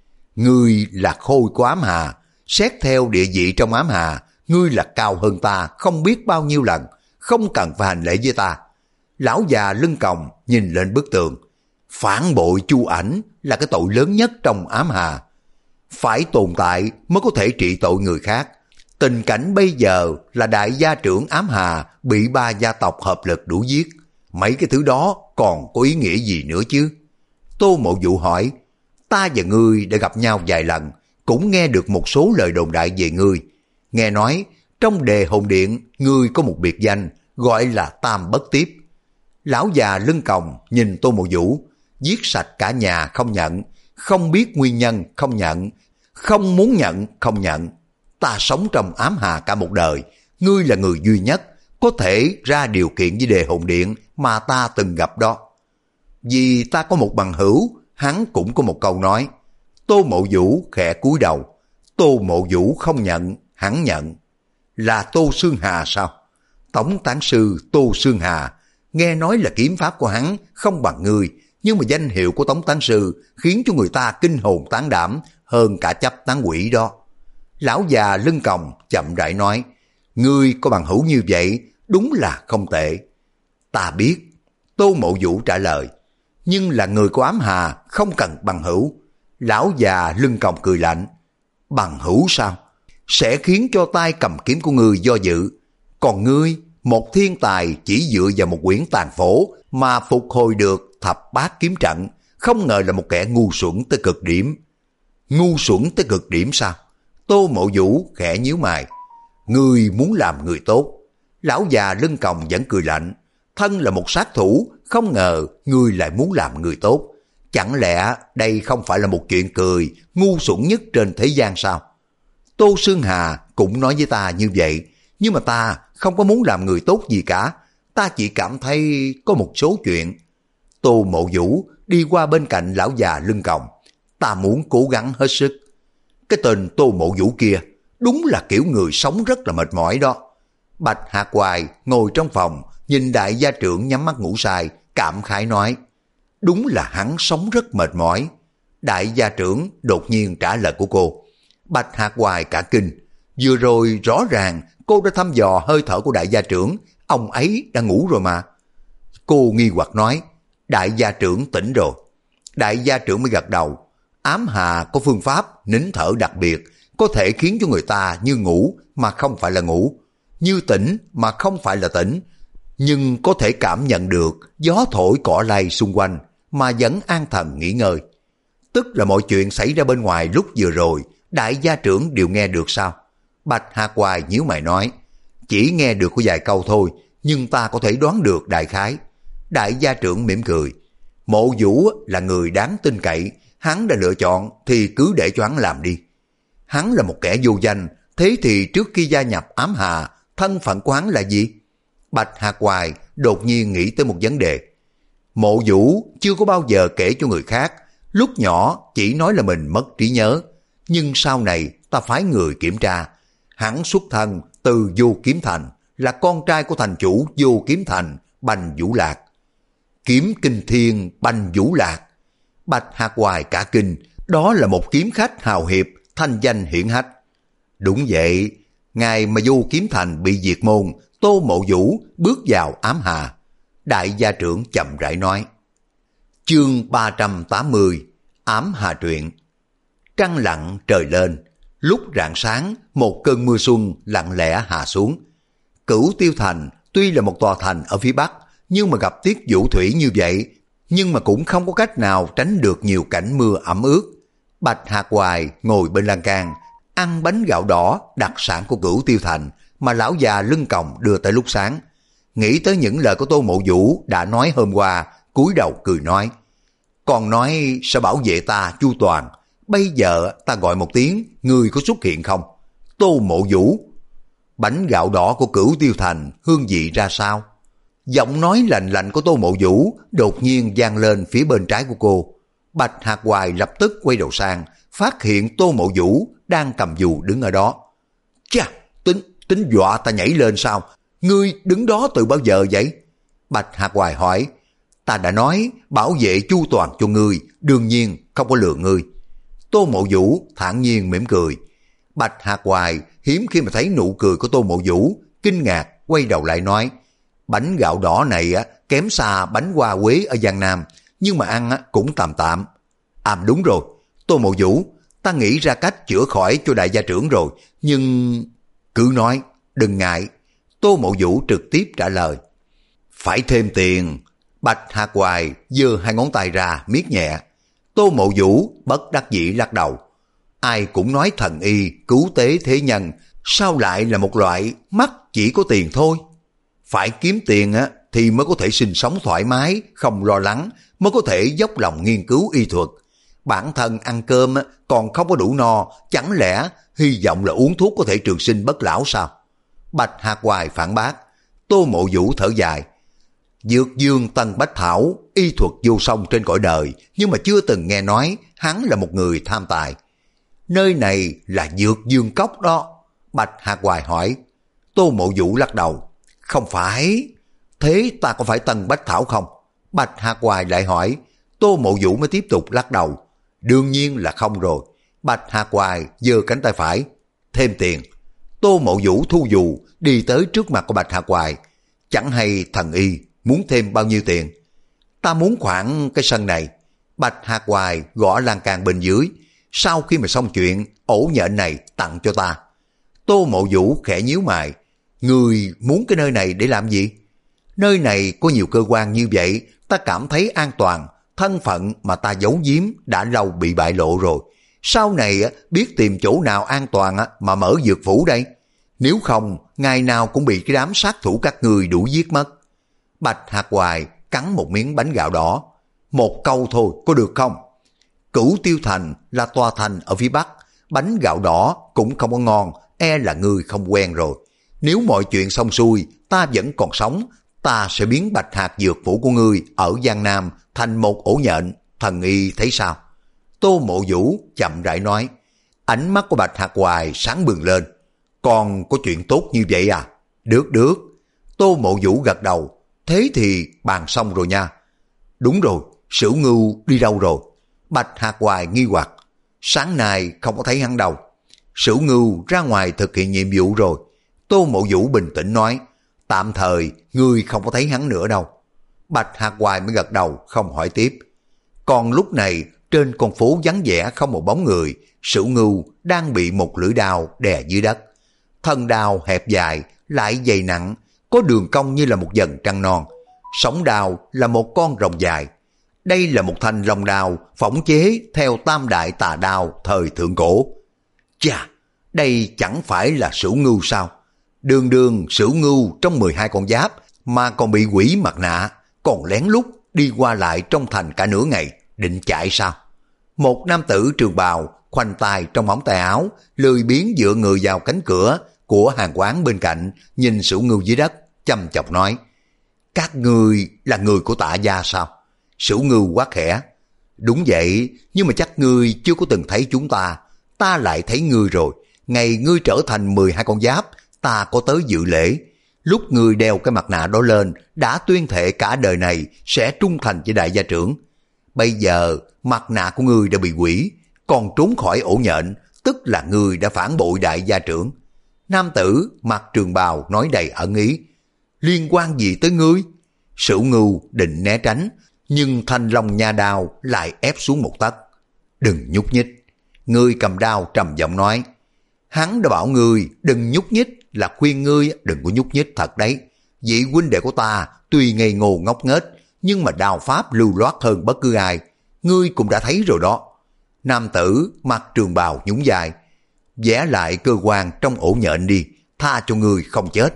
Ngươi là khôi của ám hà, xét theo địa vị trong ám hà, ngươi là cao hơn ta không biết bao nhiêu lần, không cần phải hành lễ với ta. Lão già lưng còng nhìn lên bức tường. Phản bội Chu Ảnh là cái tội lớn nhất trong ám hà. Phải tồn tại mới có thể trị tội người khác. Tình cảnh bây giờ là đại gia trưởng ám hà bị ba gia tộc hợp lực đuổi giết. Mấy cái thứ đó còn có ý nghĩa gì nữa chứ? Tô Mộ Vũ hỏi. Ta và ngươi đã gặp nhau vài lần, cũng nghe được một số lời đồn đại về ngươi. Nghe nói trong Đề Hồn Điện ngươi có một biệt danh gọi là Tam Bất Tiếp. Lão già lưng còng nhìn Tô Mộ Vũ, giết sạch cả nhà không nhận, không biết nguyên nhân không nhận, không muốn nhận không nhận. Ta sống trong ám hà cả một đời, ngươi là người duy nhất có thể ra điều kiện với Đề Hồn Điện mà ta từng gặp đó. Vì ta có một bằng hữu, hắn cũng có một câu nói. Tô Mộ Vũ khẽ cúi đầu. Tô Mộ Vũ không nhận, hắn nhận. Là Tô Xương Hà sao? Tổng tán sư Tô Xương Hà. Nghe nói là kiếm pháp của hắn không bằng ngươi, nhưng mà danh hiệu của Tống tán sư khiến cho người ta kinh hồn tán đảm hơn cả chấp tán quỷ đó. Lão già lưng còng chậm rãi nói, ngươi có bằng hữu như vậy đúng là không tệ. Ta biết. Tô Mộ Vũ trả lời. Nhưng là người của ám hà không cần bằng hữu. Lão già lưng còng cười lạnh. Bằng hữu sao? Sẽ khiến cho tay cầm kiếm của ngươi do dự. Còn ngươi, một thiên tài chỉ dựa vào một quyển tàn phổ mà phục hồi được thập bát kiếm trận, không ngờ là một kẻ ngu xuẩn tới cực điểm. Ngu xuẩn tới cực điểm sao? Tô Mộ Vũ khẽ nhíu mày. Ngươi muốn làm người tốt. Lão già lưng còng vẫn cười lạnh. Thân là một sát thủ, không ngờ ngươi lại muốn làm người tốt. Chẳng lẽ đây không phải là một chuyện cười, ngu xuẩn nhất trên thế gian sao? Tô Sương Hà cũng nói với ta như vậy, nhưng mà ta không có muốn làm người tốt gì cả. Ta chỉ cảm thấy có một số chuyện. Tô Mộ Vũ đi qua bên cạnh lão già lưng còng. Ta muốn cố gắng hết sức. Cái tên Tô Mộ Vũ kia đúng là kiểu người sống rất là mệt mỏi đó. Bạch Hạc Hoài ngồi trong phòng, nhìn đại gia trưởng nhắm mắt ngủ say, cảm khái nói. Đúng là hắn sống rất mệt mỏi. Đại gia trưởng đột nhiên trả lời của cô. Bạch Hạc Hoài cả kinh. Vừa rồi rõ ràng cô đã thăm dò hơi thở của đại gia trưởng, ông ấy đã ngủ rồi mà. Cô nghi hoặc nói, đại gia trưởng tỉnh rồi. Đại gia trưởng mới gật đầu. Ám Hà có phương pháp nín thở đặc biệt, có thể khiến cho người ta như ngủ mà không phải là ngủ, như tỉnh mà không phải là tỉnh, nhưng có thể cảm nhận được gió thổi cỏ lay xung quanh mà vẫn an thần nghỉ ngơi. Tức là mọi chuyện xảy ra bên ngoài lúc vừa rồi, đại gia trưởng đều nghe được sao? Bạch Hạc Hoài nhíu mày nói, chỉ nghe được có vài câu thôi, nhưng ta có thể đoán được đại khái. Đại gia trưởng mỉm cười. Mộ Vũ là người đáng tin cậy, hắn đã lựa chọn thì cứ để cho hắn làm đi. Hắn là một kẻ vô danh, thế thì trước khi gia nhập Ám Hà, thân phận của hắn là gì? Bạch Hạc Hoài đột nhiên nghĩ tới một vấn đề. Mộ Vũ chưa có bao giờ kể cho người khác, lúc nhỏ chỉ nói là mình mất trí nhớ, nhưng sau này ta phái người kiểm tra. Hắn xuất thân từ Vô Kiếm Thành, là con trai của thành chủ Vô Kiếm Thành, Bành Vũ Lạc. Kiếm Kinh Thiên Bành Vũ Lạc. Bạch Hạc Hoài cả kinh, đó là một kiếm khách hào hiệp, thanh danh hiển hách. Đúng vậy, ngày mà Vô Kiếm Thành bị diệt môn, Tô Mộ Vũ bước vào Ám Hà. Đại gia trưởng chậm rãi nói. Chương ba trăm tám mươi, Ám Hà truyện. Trăng lặng trời lên, lúc rạng sáng một cơn mưa xuân lặng lẽ hạ xuống. Cửu Tiêu Thành tuy là một tòa thành ở phía Bắc, nhưng mà gặp tiết vũ thủy như vậy, nhưng mà cũng không có cách nào tránh được nhiều cảnh mưa ẩm ướt. Bạch Hạc Hoài ngồi bên lan can, ăn bánh gạo đỏ đặc sản của Cửu Tiêu Thành mà lão già lưng còng đưa tới lúc sáng. Nghĩ tới những lời của Tô Mộ Vũ đã nói hôm qua, cúi đầu cười nói. Còn nói sẽ bảo vệ ta chu toàn, bây giờ ta gọi một tiếng, người có xuất hiện không? Tô Mộ Vũ. Bánh gạo đỏ của Cửu Tiêu Thành hương vị ra sao? Giọng nói lạnh lạnh của Tô Mộ Vũ đột nhiên vang lên phía bên trái của cô. Bạch Hạc Hoài lập tức quay đầu sang, phát hiện Tô Mộ Vũ đang cầm dù đứng ở đó. Chà, tính, tính dọa ta nhảy lên sao? Ngươi đứng đó từ bao giờ vậy? Bạch Hạc Hoài hỏi. Ta đã nói bảo vệ chu toàn cho ngươi, đương nhiên không có lừa ngươi. Tô Mộ Vũ thản nhiên mỉm cười. Bạch Hạc Hoài hiếm khi mà thấy nụ cười của Tô Mộ Vũ, kinh ngạc quay đầu lại nói. Bánh gạo đỏ này á kém xa bánh hoa quế ở Giang Nam, nhưng mà ăn á cũng tạm tạm. À đúng rồi, Tô Mộ Vũ, ta nghĩ ra cách chữa khỏi cho đại gia trưởng rồi, nhưng... Cứ nói, đừng ngại. Tô Mộ Vũ trực tiếp trả lời. Phải thêm tiền. Bạch Hạc Hoài giơ hai ngón tay ra miết nhẹ. Tô Mộ Vũ bất đắc dĩ lắc đầu. Ai cũng nói thần y cứu tế thế nhân, sao lại là một loại mắc chỉ có tiền thôi? Phải kiếm tiền á thì mới có thể sinh sống thoải mái, không lo lắng, mới có thể dốc lòng nghiên cứu y thuật. Bản thân ăn cơm á, còn không có đủ no, chẳng lẽ hy vọng là uống thuốc có thể trường sinh bất lão sao? Bạch Hạc Hoài phản bác. Tô Mộ Vũ thở dài. Dược Dương Tân Bách Thảo, y thuật vô song trên cõi đời, nhưng mà chưa từng nghe nói hắn là một người tham tài. Nơi này là Dược Dương Cốc đó. Bạch Hạc Hoài hỏi. Tô Mộ Vũ lắc đầu. Không phải. Thế ta có phải Tân Bách Thảo không? Bạch Hạc Hoài lại hỏi. Tô Mộ Vũ mới tiếp tục lắc đầu. Đương nhiên là không rồi. Bạch Hạc Hoài giơ cánh tay phải. Thêm tiền. Tô Mộ Vũ thu dù đi tới trước mặt của Bạch Hạc Hoài. Chẳng hay thần y muốn thêm bao nhiêu tiền? Ta muốn khoảng cái sân này. Bạch Hạc Hoài gõ lan can bên dưới. Sau khi mà xong chuyện, ổ nhện này tặng cho ta. Tô Mộ Vũ khẽ nhíu mày. Người muốn cái nơi này để làm gì? Nơi này có nhiều cơ quan như vậy, ta cảm thấy an toàn, thân phận mà ta giấu giếm đã lâu bị bại lộ rồi. Sau này biết tìm chỗ nào an toàn mà mở dược phủ đây. Nếu không, ngày nào cũng bị cái đám sát thủ các người đuổi giết mất. Bạch Hạc Hoài cắn một miếng bánh gạo đỏ. Một câu thôi, có được không? Cửu Tiêu Thành là tòa thành ở phía Bắc. Bánh gạo đỏ cũng không có ngon, e là người không quen rồi. Nếu mọi chuyện xong xuôi, ta vẫn còn sống, ta sẽ biến Bạch Hạc dược phủ của ngươi ở Giang Nam thành một ổ nhện, thần y thấy sao? Tô Mộ Vũ chậm rãi nói. Ánh mắt của Bạch Hạc Hoài sáng bừng lên. Còn có chuyện tốt như vậy à? Được được. Tô Mộ Vũ gật đầu. Thế thì bàn xong rồi nha. Đúng rồi, Sửu Ngưu đi đâu rồi? Bạch Hạc Hoài nghi hoặc. Sáng nay không có thấy hắn đâu. Sửu Ngưu ra ngoài thực hiện nhiệm vụ rồi. Tô Mộ Vũ bình tĩnh nói. Tạm thời ngươi không có thấy hắn nữa đâu. Bạch Hạc Hoài mới gật đầu không hỏi tiếp. Còn lúc này trên con phố vắng vẻ không một bóng người. Sửu Ngưu đang bị một lưỡi đao đè dưới đất. Thân đao hẹp dài lại dày nặng, có đường cong như là một dần trăng non. Sóng đao là một con rồng dài. Đây là một thanh long đao phỏng chế theo tam đại tà đao thời thượng cổ. Chà, đây chẳng phải là Sửu Ngưu sao? Đường đường Sửu Ngưu trong mười hai con giáp mà còn bị quỷ mặt nạ, còn lén lút đi qua lại trong thành cả nửa ngày, định chạy sao? Một nam tử trường bào khoanh tay trong ống tay áo, lười biếng dựa người vào cánh cửa của hàng quán bên cạnh, nhìn Sửu Ngưu dưới đất, chăm chọc nói. Các ngươi là người của Tạ gia sao? Sửu Ngưu quát khẽ. Đúng vậy, nhưng mà chắc ngươi chưa có từng thấy chúng ta. Ta lại thấy ngươi rồi. Ngày ngươi trở thành mười hai con giáp, ta có tới dự lễ. Lúc ngươi đeo cái mặt nạ đó lên, đã tuyên thệ cả đời này sẽ trung thành với đại gia trưởng. Bây giờ, mặt nạ của ngươi đã bị hủy, còn trốn khỏi ổ nhện, tức là ngươi đã phản bội đại gia trưởng. Nam tử mặc trường bào nói đầy ẩn ý. Liên quan gì tới ngươi? Sửu Ngưu định né tránh, nhưng thanh long nha đao lại ép xuống một tấc. Đừng nhúc nhích. Ngươi cầm đao trầm giọng nói. Hắn đã bảo ngươi đừng nhúc nhích là khuyên ngươi đừng có nhúc nhích thật đấy. Vị huynh đệ của ta tuy ngây ngô ngốc nghếch, nhưng mà đao pháp lưu loát hơn bất cứ ai. Ngươi cũng đã thấy rồi đó. Nam tử mặc trường bào nhún vai. Vẽ lại cơ quan trong ổ nhện đi, tha cho ngươi không chết.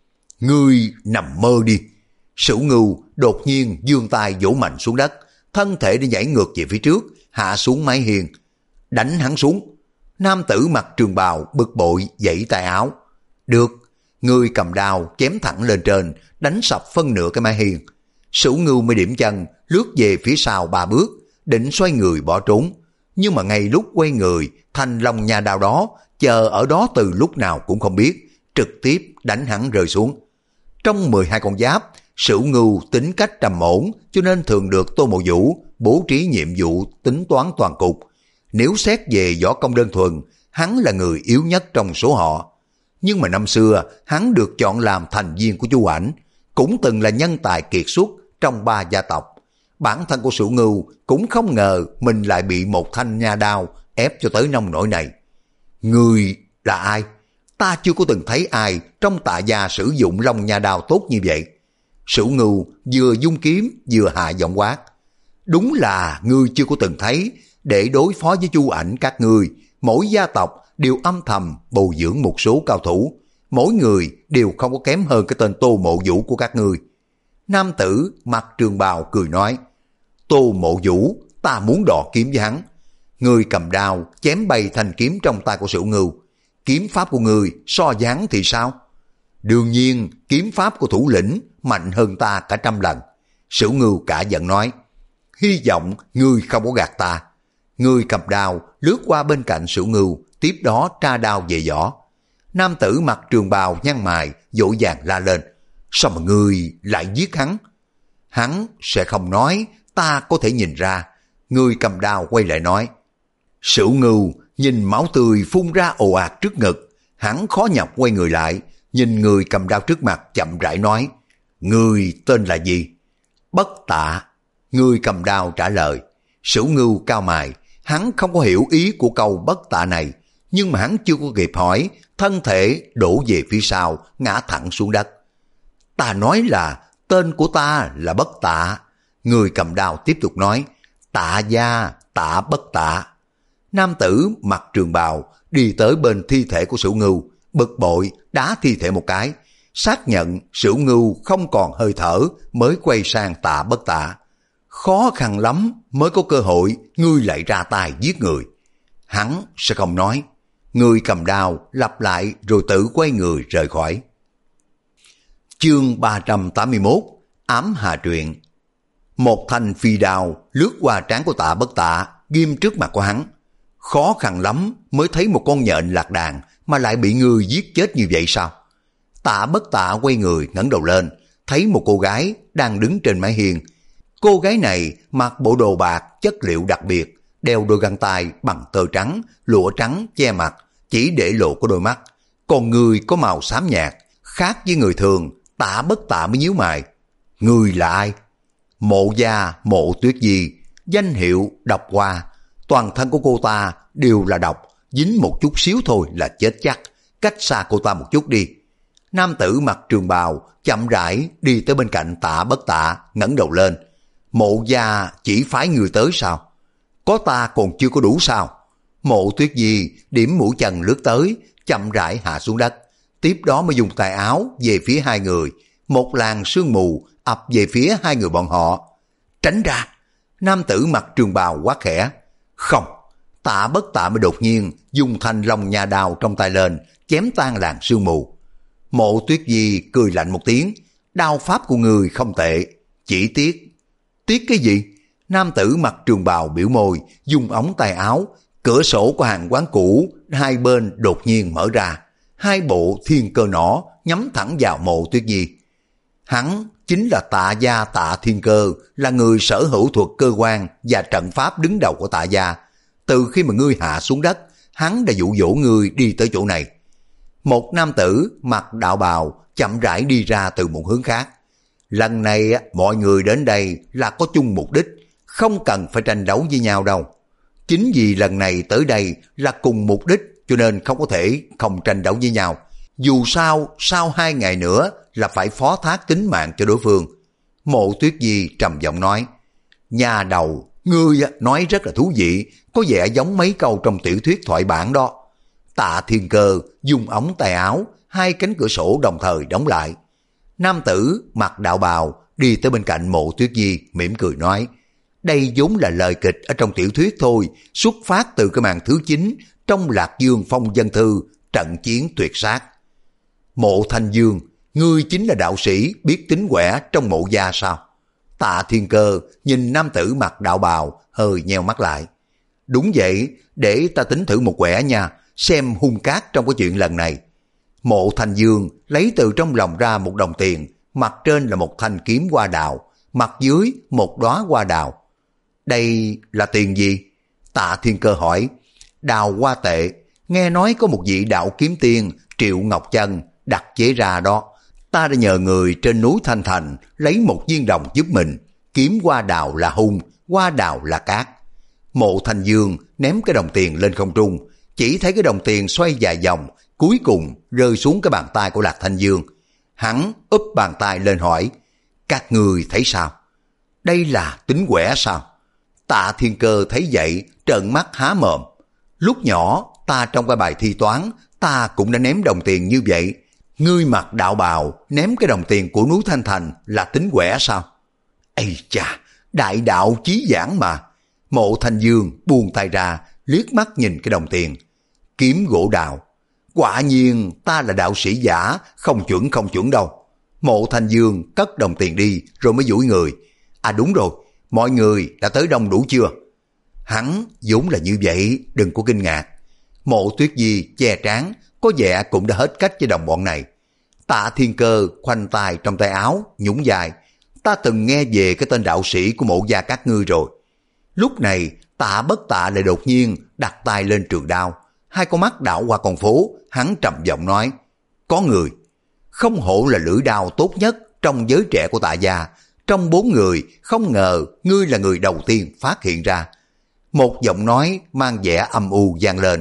Ngươi nằm mơ đi. Sửu Ngưu đột nhiên giương tay vỗ mạnh xuống đất, thân thể đi nhảy ngược về phía trước, hạ xuống mái hiên. Đánh hắn xuống. Nam tử mặc trường bào bực bội giãy tay áo. Được. Người cầm đao chém thẳng lên trên, đánh sập phân nửa cái mái hiên. Sửu Ngưu mới điểm chân lướt về phía sau ba bước, định xoay người bỏ trốn. Nhưng mà ngay lúc quay người, thanh long nha đao đó chờ ở đó từ lúc nào cũng không biết, trực tiếp đánh hắn rơi xuống. Trong mười hai con giáp, Sửu Ngưu tính cách trầm ổn, cho nên thường được Tô Mộ Vũ bố trí nhiệm vụ tính toán toàn cục. Nếu xét về võ công đơn thuần, hắn là người yếu nhất trong số họ. Nhưng mà năm xưa, hắn được chọn làm thành viên của Chu Ảnh, cũng từng là nhân tài kiệt xuất trong ba gia tộc. Bản thân của Sửu Ngưu cũng không ngờ mình lại bị một thanh nha đao ép cho tới nông nỗi này. Người là ai? Ta chưa có từng thấy ai trong Tạ gia sử dụng long nha đao tốt như vậy. Sửu Ngưu vừa dung kiếm vừa hạ giọng quát. Đúng là ngươi chưa có từng thấy. Để đối phó với Chu Ảnh các ngươi, mỗi gia tộc đều âm thầm bồi dưỡng một số cao thủ. Mỗi người đều không có kém hơn cái tên Tô Mộ Vũ của các ngươi. Nam tử mặc trường bào cười nói. Tô Mộ Vũ, ta muốn đọ kiếm với hắn. Ngươi cầm đao chém bay thanh kiếm trong tay của Sửu Ngưu. Kiếm pháp của ngươi so với hắn thì sao? Đương nhiên kiếm pháp của thủ lĩnh mạnh hơn ta cả trăm lần. Sửu Ngưu cả giận nói. Hy vọng ngươi không có gạt ta. Ngươi cầm đao lướt qua bên cạnh Sửu Ngưu, tiếp đó tra đao về vỏ. Nam tử mặc trường bào nhăn mày vội vàng la lên. Sao mà ngươi lại giết hắn? Hắn sẽ không nói, ta có thể nhìn ra. Ngươi cầm đao quay lại nói. Sửu Ngưu nhìn máu tươi phun ra ồ ạt trước ngực, hắn khó nhọc quay người lại, nhìn người cầm đao trước mặt chậm rãi nói. Ngươi tên là gì? Bất Tạ. Người cầm đao trả lời. Sửu Ngưu cao mày, hắn không có hiểu ý của câu bất tạ này, Nhưng mà hắn chưa có kịp hỏi, thân thể đổ về phía sau, ngã thẳng xuống đất. Ta nói là tên của ta là Bất Tạ. Người cầm đao tiếp tục nói, Tạ gia, Tạ Bất Tạ. Nam tử mặc trường bào đi tới bên thi thể của Sửu Ngưu, bực bội đá thi thể một cái, xác nhận Sửu Ngưu không còn hơi thở mới quay sang Tạ Bất Tạ. Khó khăn lắm mới có cơ hội ngươi lại ra tay giết người. Hắn sẽ không nói. Người cầm đao lặp lại rồi tự quay người rời khỏi. Chương ba trăm tám mươi mốt, Ám Hà Truyện. Một thanh phi đao lướt qua trán của Tạ Bất Tạ, ghim trước mặt của hắn. Khó khăn lắm mới thấy một con nhện lạc đàn mà lại bị ngươi giết chết như vậy sao? Tạ Bất Tạ quay người ngẩng đầu lên, thấy một cô gái đang đứng trên mái hiên. Cô gái này mặc bộ đồ bạc chất liệu đặc biệt, đeo đôi găng tay bằng tơ trắng, lụa trắng che mặt, chỉ để lộ có đôi mắt. Còn người có màu xám nhạt, khác với người thường. Tạ Bất Tạ mới nhíu mày. Người là ai? Mộ Gia Mộ Tuyết Di, danh hiệu độc qua. Toàn thân của cô ta đều là độc, dính một chút xíu thôi là chết chắc. Cách xa cô ta một chút đi. Nam tử mặc trường bào chậm rãi đi tới bên cạnh Tạ Bất Tạ, ngẩng đầu lên. Mộ Gia chỉ phái người tới sao? Có ta còn chưa có đủ sao? Mộ Tuyết Di điểm mũi chân lướt tới, chậm rãi hạ xuống đất. Tiếp đó mới dùng tay áo về phía hai người. Một làn sương mù ập về phía hai người bọn họ. Tránh ra! Nam tử mặc trường bào quát khẽ. Không! Tạ Bất Tạ mới đột nhiên dùng thanh long nha đao trong tay lên, chém tan làn sương mù. Mộ Tuyết Di cười lạnh một tiếng. Đao pháp của người không tệ, chỉ tiếc. Tiếc cái gì? Nam tử mặc trường bào biểu môi, dùng ống tay áo. Cửa sổ của hàng quán cũ hai bên đột nhiên mở ra. Hai bộ thiên cơ nỏ nhắm thẳng vào Mộ Tuyết Di. Hắn chính là Tạ gia Tạ Thiên Cơ, là người sở hữu thuật cơ quan và trận pháp đứng đầu của Tạ gia. Từ khi mà ngươi hạ xuống đất, hắn đã dụ dỗ ngươi đi tới chỗ này. Một nam tử mặc đạo bào chậm rãi đi ra từ một hướng khác. Lần này mọi người đến đây là có chung mục đích, không cần phải tranh đấu với nhau đâu. Chính vì lần này tới đây là cùng mục đích cho nên không có thể không tranh đấu với nhau. Dù sao, sau hai ngày nữa là phải phó thác tính mạng cho đối phương. Mộ Tuyết Di trầm giọng nói, nhà đầu, ngươi nói rất là thú vị, có vẻ giống mấy câu trong tiểu thuyết thoại bản đó. Tạ Thiên Cơ dùng ống tay áo, hai cánh cửa sổ đồng thời đóng lại. Nam tử mặc đạo bào đi tới bên cạnh Mộ Tuyết Di mỉm cười nói, đây vốn là lời kịch ở trong tiểu thuyết thôi, xuất phát từ cái màn thứ chín trong Lạc Dương Phong Dân Thư, trận chiến tuyệt sát. Mộ Thanh Dương, ngươi chính là đạo sĩ biết tính quẻ trong Mộ gia sao? Tạ Thiên Cơ nhìn nam tử mặc đạo bào hơi nheo mắt lại. Đúng vậy, để ta tính thử một quẻ nha, xem hung cát trong cái chuyện lần này. Mộ Thanh Dương lấy từ trong lòng ra một đồng tiền, mặt trên là một thanh kiếm hoa đào, mặt dưới một đóa hoa đào. Đây là tiền gì? Tạ Thiên Cơ hỏi. Đào hoa tệ, nghe nói có một vị đạo kiếm tiên Triệu Ngọc Chân đặt chế ra đó. Ta đã nhờ người trên núi Thanh Thành lấy một viên đồng giúp mình. Kiếm hoa đào là hung, hoa đào là cát. Mộ Thanh Dương ném cái đồng tiền lên không trung, chỉ thấy cái đồng tiền xoay dài vòng, cuối cùng rơi xuống cái bàn tay của Lạc Thanh Dương. Hắn úp bàn tay lên hỏi, các người thấy sao? Đây là tính quẻ sao? Tạ Thiên Cơ thấy vậy, trợn mắt há mồm. Lúc nhỏ, ta trong cái bài thi toán, ta cũng đã ném đồng tiền như vậy. Ngươi mặc đạo bào, ném cái đồng tiền của núi Thanh Thành là tính quẻ sao? Ây chà, đại đạo chí giảng mà. Mộ Thanh Dương buông tay ra, liếc mắt nhìn cái đồng tiền. Kiếm gỗ đào. Quả nhiên ta là đạo sĩ giả, không chuẩn không chuẩn đâu. Mộ Thanh Dương cất đồng tiền đi rồi mới duỗi người. À đúng rồi, mọi người đã tới đông đủ chưa? Hắn vốn là như vậy, đừng có kinh ngạc. Mộ Tuyết Di che trán, có vẻ cũng đã hết cách với đồng bọn này. Tạ Thiên Cơ khoanh tay trong tay áo, nhún vai. Ta từng nghe về cái tên đạo sĩ của Mộ gia các ngươi rồi. Lúc này Tạ Bất Tạ lại đột nhiên đặt tay lên trường đao. Hai con mắt đảo qua con phố, hắn trầm giọng nói, có người. Không hổ là lưỡi đao tốt nhất trong giới trẻ của Tạ gia. Trong bốn người, không ngờ ngươi là người đầu tiên phát hiện ra. Một giọng nói mang vẻ âm u vang lên.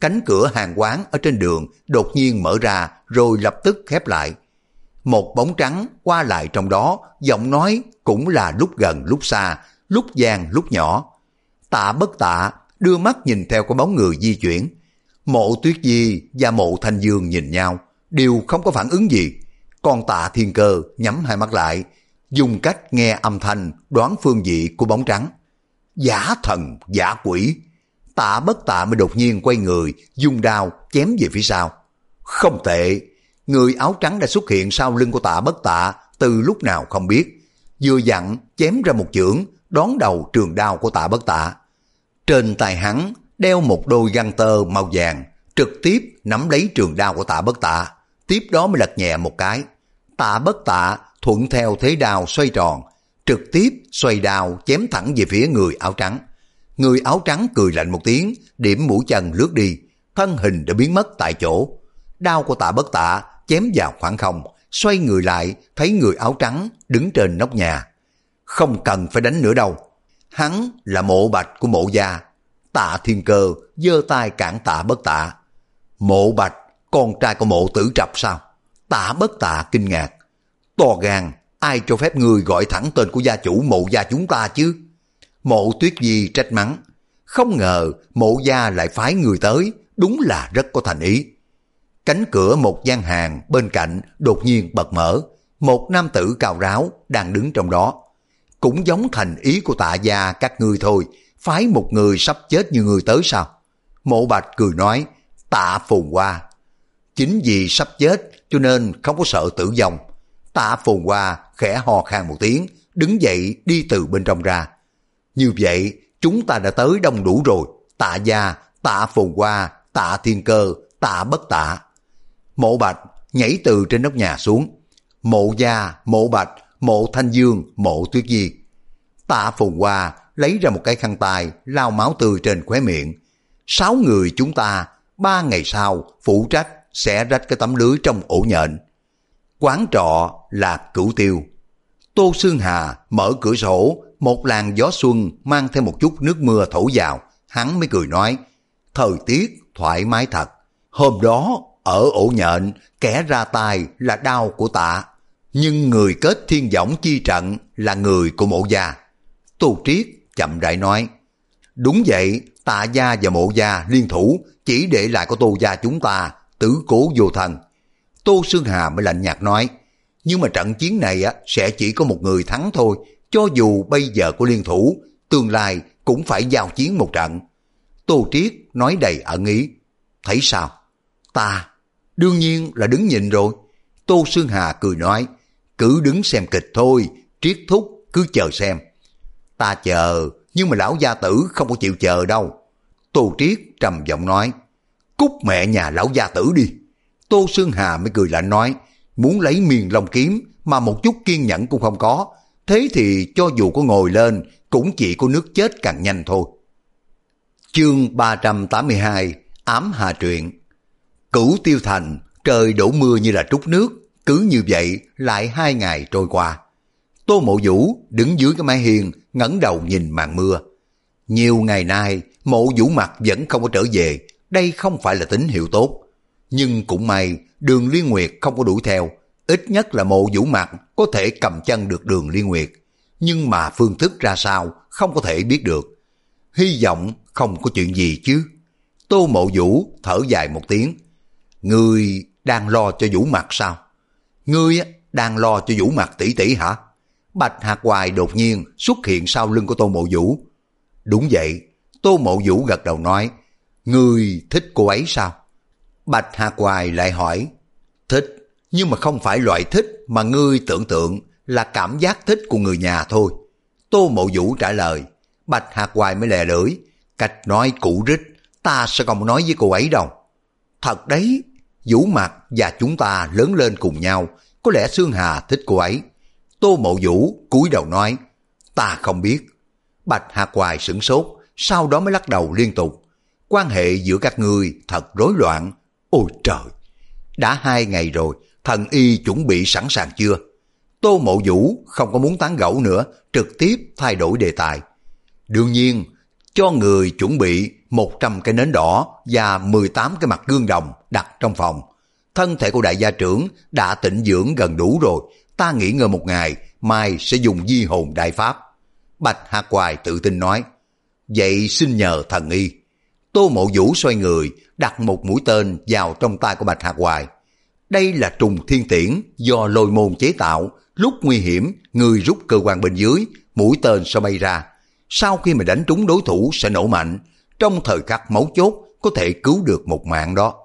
cánh cửa hàng quán ở trên đường đột nhiên mở ra rồi lập tức khép lại. Một bóng trắng qua lại trong đó, giọng nói cũng là lúc gần lúc xa, lúc vang lúc nhỏ. Tạ Bất Tạ đưa mắt nhìn theo cái bóng người di chuyển. Mộ Tuyết Di và Mộ Thanh Dương nhìn nhau, đều không có phản ứng gì. Còn Tạ Thiên Cơ nhắm hai mắt lại, dùng cách nghe âm thanh đoán phương vị của bóng trắng. Giả thần, giả quỷ. Tạ Bất Tạ mới đột nhiên quay người, dùng đao chém về phía sau. Không tệ, người áo trắng đã xuất hiện sau lưng của Tạ Bất Tạ từ lúc nào không biết. Vừa dặn chém ra một chưởng, đón đầu trường đao của Tạ Bất Tạ. Trên tay hắn đeo một đôi găng tơ màu vàng, trực tiếp nắm lấy trường đao của Tạ Bất Tạ, tiếp đó mới lật nhẹ một cái. Tạ Bất Tạ thuận theo thế đao xoay tròn, trực tiếp xoay đao chém thẳng về phía người áo trắng. Người áo trắng cười lạnh một tiếng, điểm mũi chân lướt đi, thân hình đã biến mất tại chỗ. Đao của Tạ Bất Tạ chém vào khoảng không, xoay người lại thấy người áo trắng đứng trên nóc nhà. Không cần phải đánh nữa đâu, hắn là Mộ Bạch của Mộ gia. Tạ Thiên Cơ giơ tay cản Tạ Bất Tạ. Mộ Bạch, con trai của Mộ Tử Trập sao? Tạ Bất Tạ kinh ngạc. To gan, ai cho phép ngươi gọi thẳng tên của gia chủ Mộ gia chúng ta chứ? Mộ Tuyết Di trách mắng. Không ngờ Mộ gia lại phái người tới, đúng là rất có thành ý. Cánh cửa một gian hàng bên cạnh đột nhiên bật mở, một nam tử cao ráo đang đứng trong đó. Cũng giống thành ý của Tạ gia các ngươi thôi, phái một người sắp chết như người tới sao? Mộ Bạch cười nói, Tạ Phồn Hoa. Chính vì sắp chết cho nên không có sợ tử vong. Tạ Phồn Hoa khẽ hò khan một tiếng, đứng dậy đi từ bên trong ra. Như vậy chúng ta đã tới đông đủ rồi. Tạ gia, Tạ Phồn Hoa, Tạ Thiên Cơ, Tạ Bất Tạ. Mộ Bạch nhảy từ trên nóc nhà xuống. Mộ gia, Mộ Bạch, Mộ Thanh Dương, Mộ Tuyết Di. Tạ Phồn Hoa lấy ra một cái khăn tay lau máu tươi trên khóe miệng. Sáu người chúng ta ba ngày sau phụ trách sẽ rách cái tấm lưới trong ổ nhện. Quán trọ là Cửu Tiêu. Tô Xương Hà mở cửa sổ, một làn gió xuân mang theo một chút nước mưa thổi vào, hắn mới cười nói, thời tiết thoải mái thật. Hôm đó ở ổ nhện, kẻ ra tay là đao của Tạ, nhưng người kết thiên võng chi trận là người của Mộ gia. Tô Triết chậm rãi nói, đúng vậy, Tạ gia và Mộ gia liên thủ, chỉ để lại của Tô gia chúng ta tứ cố vô thần. Tô Xương Hà mới lạnh nhạt nói, nhưng mà trận chiến này á sẽ chỉ có một người thắng thôi, cho dù bây giờ có liên thủ, tương lai cũng phải giao chiến một trận. Tô Triết nói đầy ẩn ý, thấy sao? Ta đương nhiên là đứng nhìn rồi. Tô Xương Hà cười nói, cứ đứng xem kịch thôi, Triết thúc cứ chờ xem. Ta chờ, nhưng mà lão gia tử không có chịu chờ đâu. Tô Triết trầm giọng nói, cút mẹ nhà lão gia tử đi. Tô Xương Hà mới cười lạnh nói, muốn lấy miền long kiếm mà một chút kiên nhẫn cũng không có, thế thì cho dù có ngồi lên cũng chỉ có nước chết càng nhanh thôi. Chương ba trăm tám mươi hai, Ám Hà Truyện. Cửu Tiêu Thành, trời đổ mưa như là trút nước, cứ như vậy lại hai ngày trôi qua. Tô Mộ Vũ đứng dưới cái mái hiên, ngẩng đầu nhìn màn mưa. Nhiều ngày nay, Mộ Vũ Mặc vẫn không có trở về, đây không phải là tín hiệu tốt. Nhưng cũng may, Đường Liên Nguyệt không có đuổi theo, ít nhất là Mộ Vũ Mặc có thể cầm chân được Đường Liên Nguyệt. Nhưng mà phương thức ra sao, không có thể biết được. Hy vọng không có chuyện gì chứ. Tô Mộ Vũ thở dài một tiếng. Ngươi đang lo cho Vũ Mặc sao? Ngươi đang lo cho Vũ Mặc tỷ tỷ hả? Bạch Hạc Hoài đột nhiên xuất hiện sau lưng của Tô Mộ Vũ. Đúng vậy. Tô Mộ Vũ gật đầu nói, ngươi thích cô ấy sao? Bạch Hạc Hoài lại hỏi, thích, nhưng mà không phải loại thích mà ngươi tưởng tượng, là cảm giác thích của người nhà thôi. Tô Mộ Vũ trả lời. Bạch Hạc Hoài mới lè lưỡi, cách nói cũ rích, ta sẽ không nói với cô ấy đâu. Thật đấy, Vũ Mặc và chúng ta lớn lên cùng nhau, có lẽ Xương Hà thích cô ấy. Tô Mộ Vũ cúi đầu nói, ta không biết. Bạch Hạc Hoài sửng sốt, sau đó mới lắc đầu liên tục. Quan hệ giữa các ngươi thật rối loạn. Ôi trời, đã hai ngày rồi, thần y chuẩn bị sẵn sàng chưa? Tô Mộ Vũ không có muốn tán gẫu nữa, trực tiếp thay đổi đề tài. Đương nhiên, cho người chuẩn bị một trăm cái nến đỏ và mười tám cái mặt gương đồng đặt trong phòng. Thân thể của đại gia trưởng đã tĩnh dưỡng gần đủ rồi, ta nghỉ ngơi một ngày, mai sẽ dùng di hồn đại pháp. Bạch Hạc Hoài tự tin nói. Vậy xin nhờ thần y. Tô Mộ Vũ xoay người, đặt một mũi tên vào trong tay của Bạch Hạc Hoài. Đây là trùng thiên tiễn do Lôi Môn chế tạo, lúc nguy hiểm, người rút cơ quan bên dưới, mũi tên sẽ bay ra. Sau khi mà đánh trúng đối thủ sẽ nổ mạnh, trong thời khắc mấu chốt có thể cứu được một mạng đó.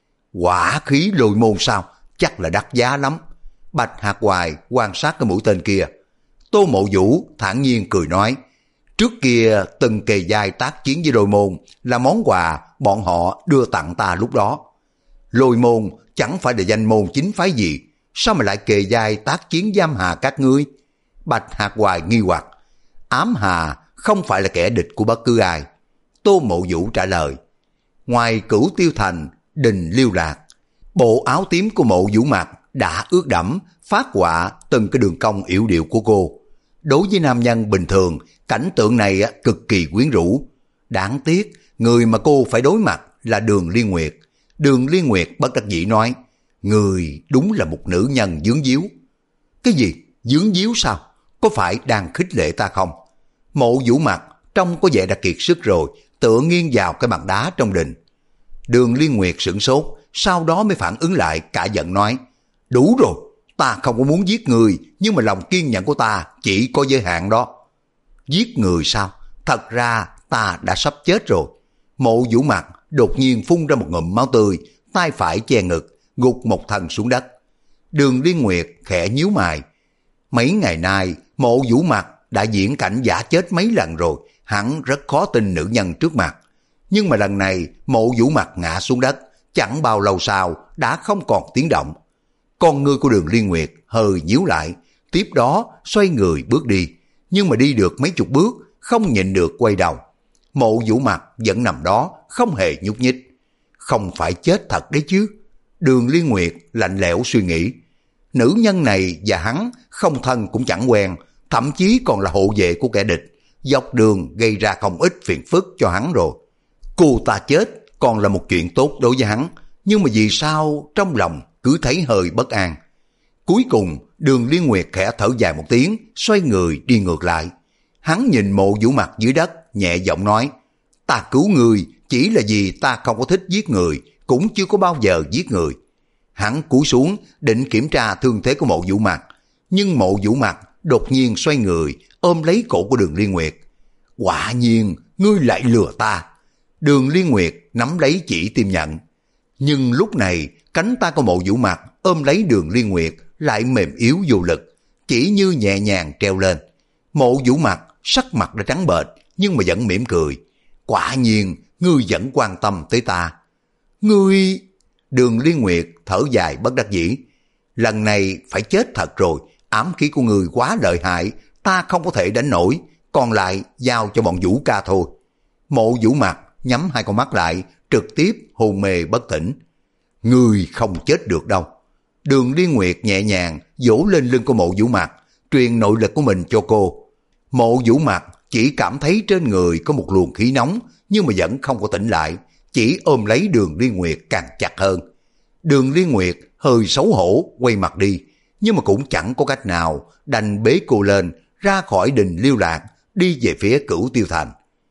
Quả khí Lôi Môn sao? Chắc là đắt giá lắm. Bạch Hạc Hoài quan sát cái mũi tên kia. Tô Mộ Vũ thản nhiên cười nói, trước kia từng kề vai tác chiến với Lôi Môn là món quà bọn họ đưa tặng ta lúc đó. Lôi Môn chẳng phải là danh môn chính phái gì, sao mà lại kề vai tác chiến giam hà các ngươi? Bạch Hạc Hoài nghi hoặc. Ám Hà không phải là kẻ địch của bất cứ ai. Tô Mộ Vũ trả lời. Ngoài Cửu Tiêu Thành, Đình Liêu Lạc, bộ áo tím của Mộ Vũ mặc đã ướt đẫm, phát họa từng cái đường cong yểu điệu của cô. Đối với nam nhân bình thường, cảnh tượng này cực kỳ quyến rũ. Đáng tiếc, người mà cô phải đối mặt là Đường Liên Nguyệt. Đường Liên Nguyệt bất đắc dĩ nói, người đúng là một nữ nhân dướng díu. Cái gì? Dướng díu sao? Có phải đang khích lệ ta không? Mộ Vũ mặc trông có vẻ đã kiệt sức rồi, tựa nghiêng vào cái mặt đá trong đình. Đường Liên Nguyệt sửng sốt, sau đó mới phản ứng lại, cả giận nói, đủ rồi, ta không có muốn giết người, nhưng mà lòng kiên nhẫn của ta chỉ có giới hạn đó. Giết người sao? Thật ra ta đã sắp chết rồi. Mộ Vũ mặc đột nhiên phun ra một ngụm máu tươi, tay phải che ngực, gục một thân xuống đất. Đường Liên Nguyệt khẽ nhíu mày. Mấy ngày nay, Mộ Vũ mặc đã diễn cảnh giả chết mấy lần rồi, hắn rất khó tin nữ nhân trước mặt. Nhưng mà lần này, Mộ Vũ mặc ngã xuống đất, chẳng bao lâu sau đã không còn tiếng động. Con ngươi của Đường Liên Nguyệt hơi nhíu lại, tiếp đó xoay người bước đi, nhưng mà đi được mấy chục bước, không nhịn được quay đầu. Mộ Vũ mặc vẫn nằm đó, không hề nhúc nhích. Không phải chết thật đấy chứ? Đường Liên Nguyệt lạnh lẽo suy nghĩ. Nữ nhân này và hắn không thân cũng chẳng quen, thậm chí còn là hộ vệ của kẻ địch, dọc đường gây ra không ít phiền phức cho hắn rồi. Cô ta chết còn là một chuyện tốt đối với hắn, nhưng mà vì sao trong lòng cứ thấy hơi bất an. Cuối cùng Đường Liên Nguyệt khẽ thở dài một tiếng, xoay người đi ngược lại. Hắn nhìn Mộ Vũ mặc dưới đất, nhẹ giọng nói, ta cứu người chỉ là vì ta không có thích giết người, cũng chưa có bao giờ giết người. Hắn cúi xuống định kiểm tra thương thế của Mộ Vũ mặc, nhưng Mộ Vũ mặc đột nhiên xoay người ôm lấy cổ của Đường Liên Nguyệt. Quả nhiên ngươi lại lừa ta. Đường Liên Nguyệt nắm lấy chỉ tim nhận, nhưng lúc này cánh tay của Mộ Vũ mặc ôm lấy Đường Liên Nguyệt lại mềm yếu vô lực, chỉ như nhẹ nhàng treo lên. Mộ Vũ mặc sắc mặt đã trắng bệch, nhưng mà vẫn mỉm cười. Quả nhiên ngươi vẫn quan tâm tới ta. Ngươi... Đường Liên Nguyệt thở dài bất đắc dĩ. Lần này phải chết thật rồi, ám khí của ngươi quá lợi hại, ta không có thể đánh nổi, còn lại giao cho bọn Vũ ca thôi. Mộ Vũ mặc nhắm hai con mắt lại, trực tiếp hôn mê bất tỉnh. Ngươi không chết được đâu. Đường Liên Nguyệt nhẹ nhàng vỗ lên lưng của Mộ Vũ mặc, truyền nội lực của mình cho cô. Mộ Vũ mặc chỉ cảm thấy trên người có một luồng khí nóng, nhưng mà vẫn không có tỉnh lại, chỉ ôm lấy Đường Liên Nguyệt càng chặt hơn. Đường Liên Nguyệt hơi xấu hổ quay mặt đi, nhưng mà cũng chẳng có cách nào, đành bế cô lên ra khỏi Đình Liêu Lạc, đi về phía Cửu Tiêu Thành.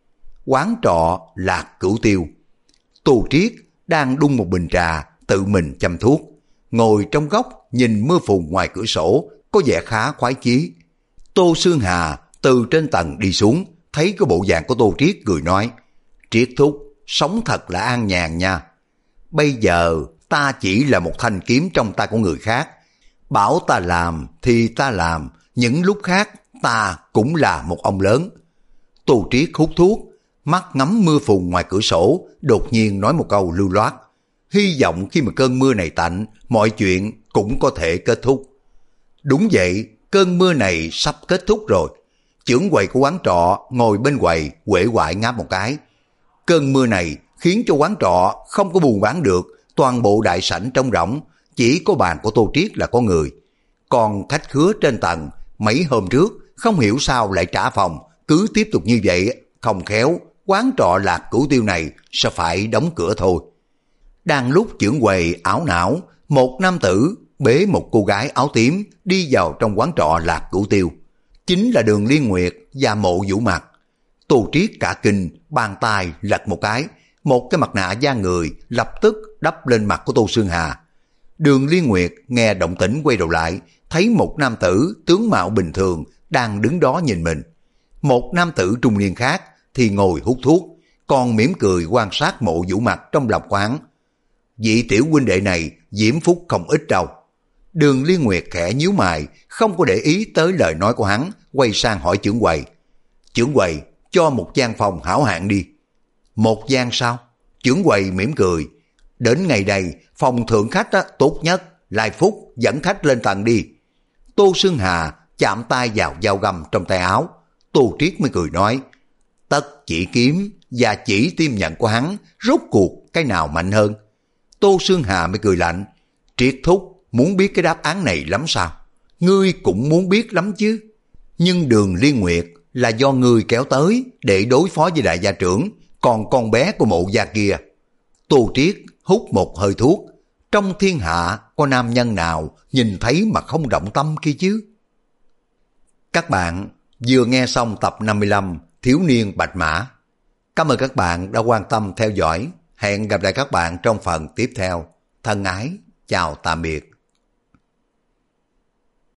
Quán trọ Lạc Cửu Tiêu. Tô Triết đang đun một bình trà, tự mình chăm thuốc, ngồi trong góc nhìn mưa phùn ngoài cửa sổ, có vẻ khá khoái chí. Tô Sương Hà từ trên tầng đi xuống, thấy cái bộ dạng của Tô Triết cười nói, Triết thúc, sống thật là an nhàn nha. Bây giờ ta chỉ là một thanh kiếm trong tay của người khác, bảo ta làm thì ta làm, những lúc khác ta cũng là một ông lớn. Tô Triết hút thuốc, mắt ngắm mưa phùn ngoài cửa sổ, đột nhiên nói một câu lưu loát, hy vọng khi mà cơn mưa này tạnh, mọi chuyện cũng có thể kết thúc. Đúng vậy, cơn mưa này sắp kết thúc rồi. Chưởng quầy của quán trọ ngồi bên quầy uể oải ngáp một cái. Cơn mưa này khiến cho quán trọ không có buôn bán được, toàn bộ đại sảnh trống rỗng, chỉ có bàn của Tô Triết là có người. Còn khách khứa trên tầng mấy hôm trước không hiểu sao lại trả phòng, cứ tiếp tục như vậy không khéo quán trọ Lạc Cửu Tiêu này sẽ phải đóng cửa thôi. Đang lúc chưởng quầy ảo não, một nam tử bế một cô gái áo tím đi vào trong quán trọ Lạc Cửu Tiêu. Chính là Đường Liên Nguyệt và Mộ Vũ Mặt. Tô Triết cả kinh, bàn tay lật một cái, một cái mặt nạ da người lập tức đắp lên mặt của Tô Sương Hà. Đường Liên Nguyệt nghe động tĩnh quay đầu lại, thấy một nam tử tướng mạo bình thường đang đứng đó nhìn mình. Một nam tử trung niên khác thì ngồi hút thuốc, còn mỉm cười quan sát Mộ Vũ Mặt trong lòng quán. Vị tiểu huynh đệ này diễm phúc không ít đâu. Đường Liên Nguyệt khẽ nhíu mày, không có để ý tới lời nói của hắn, quay sang hỏi trưởng quầy. Trưởng quầy, cho một gian phòng hảo hạng đi. Một gian sao? Trưởng quầy mỉm cười. Đến ngày đây, phòng thượng khách á, tốt nhất, Lai Phúc dẫn khách lên tầng đi. Tô Sương Hà chạm tay vào dao găm trong tay áo. Tô Triết mới cười nói, tất chỉ kiếm và chỉ tim nhận của hắn, rốt cuộc cái nào mạnh hơn? Tô Sương Hà mới cười lạnh, Triết thúc muốn biết cái đáp án này lắm sao? Ngươi cũng muốn biết lắm chứ. Nhưng Đường Liên Nguyệt là do ngươi kéo tới để đối phó với đại gia trưởng, còn con bé của Mộ gia kia. Tô Triết hút một hơi thuốc, trong thiên hạ có nam nhân nào nhìn thấy mà không động tâm kia chứ? Các bạn vừa nghe xong tập năm mươi lăm Thiếu niên Bạch Mã. Cảm ơn các bạn đã quan tâm theo dõi. Hẹn gặp lại các bạn trong phần tiếp theo. Thân ái, chào tạm biệt.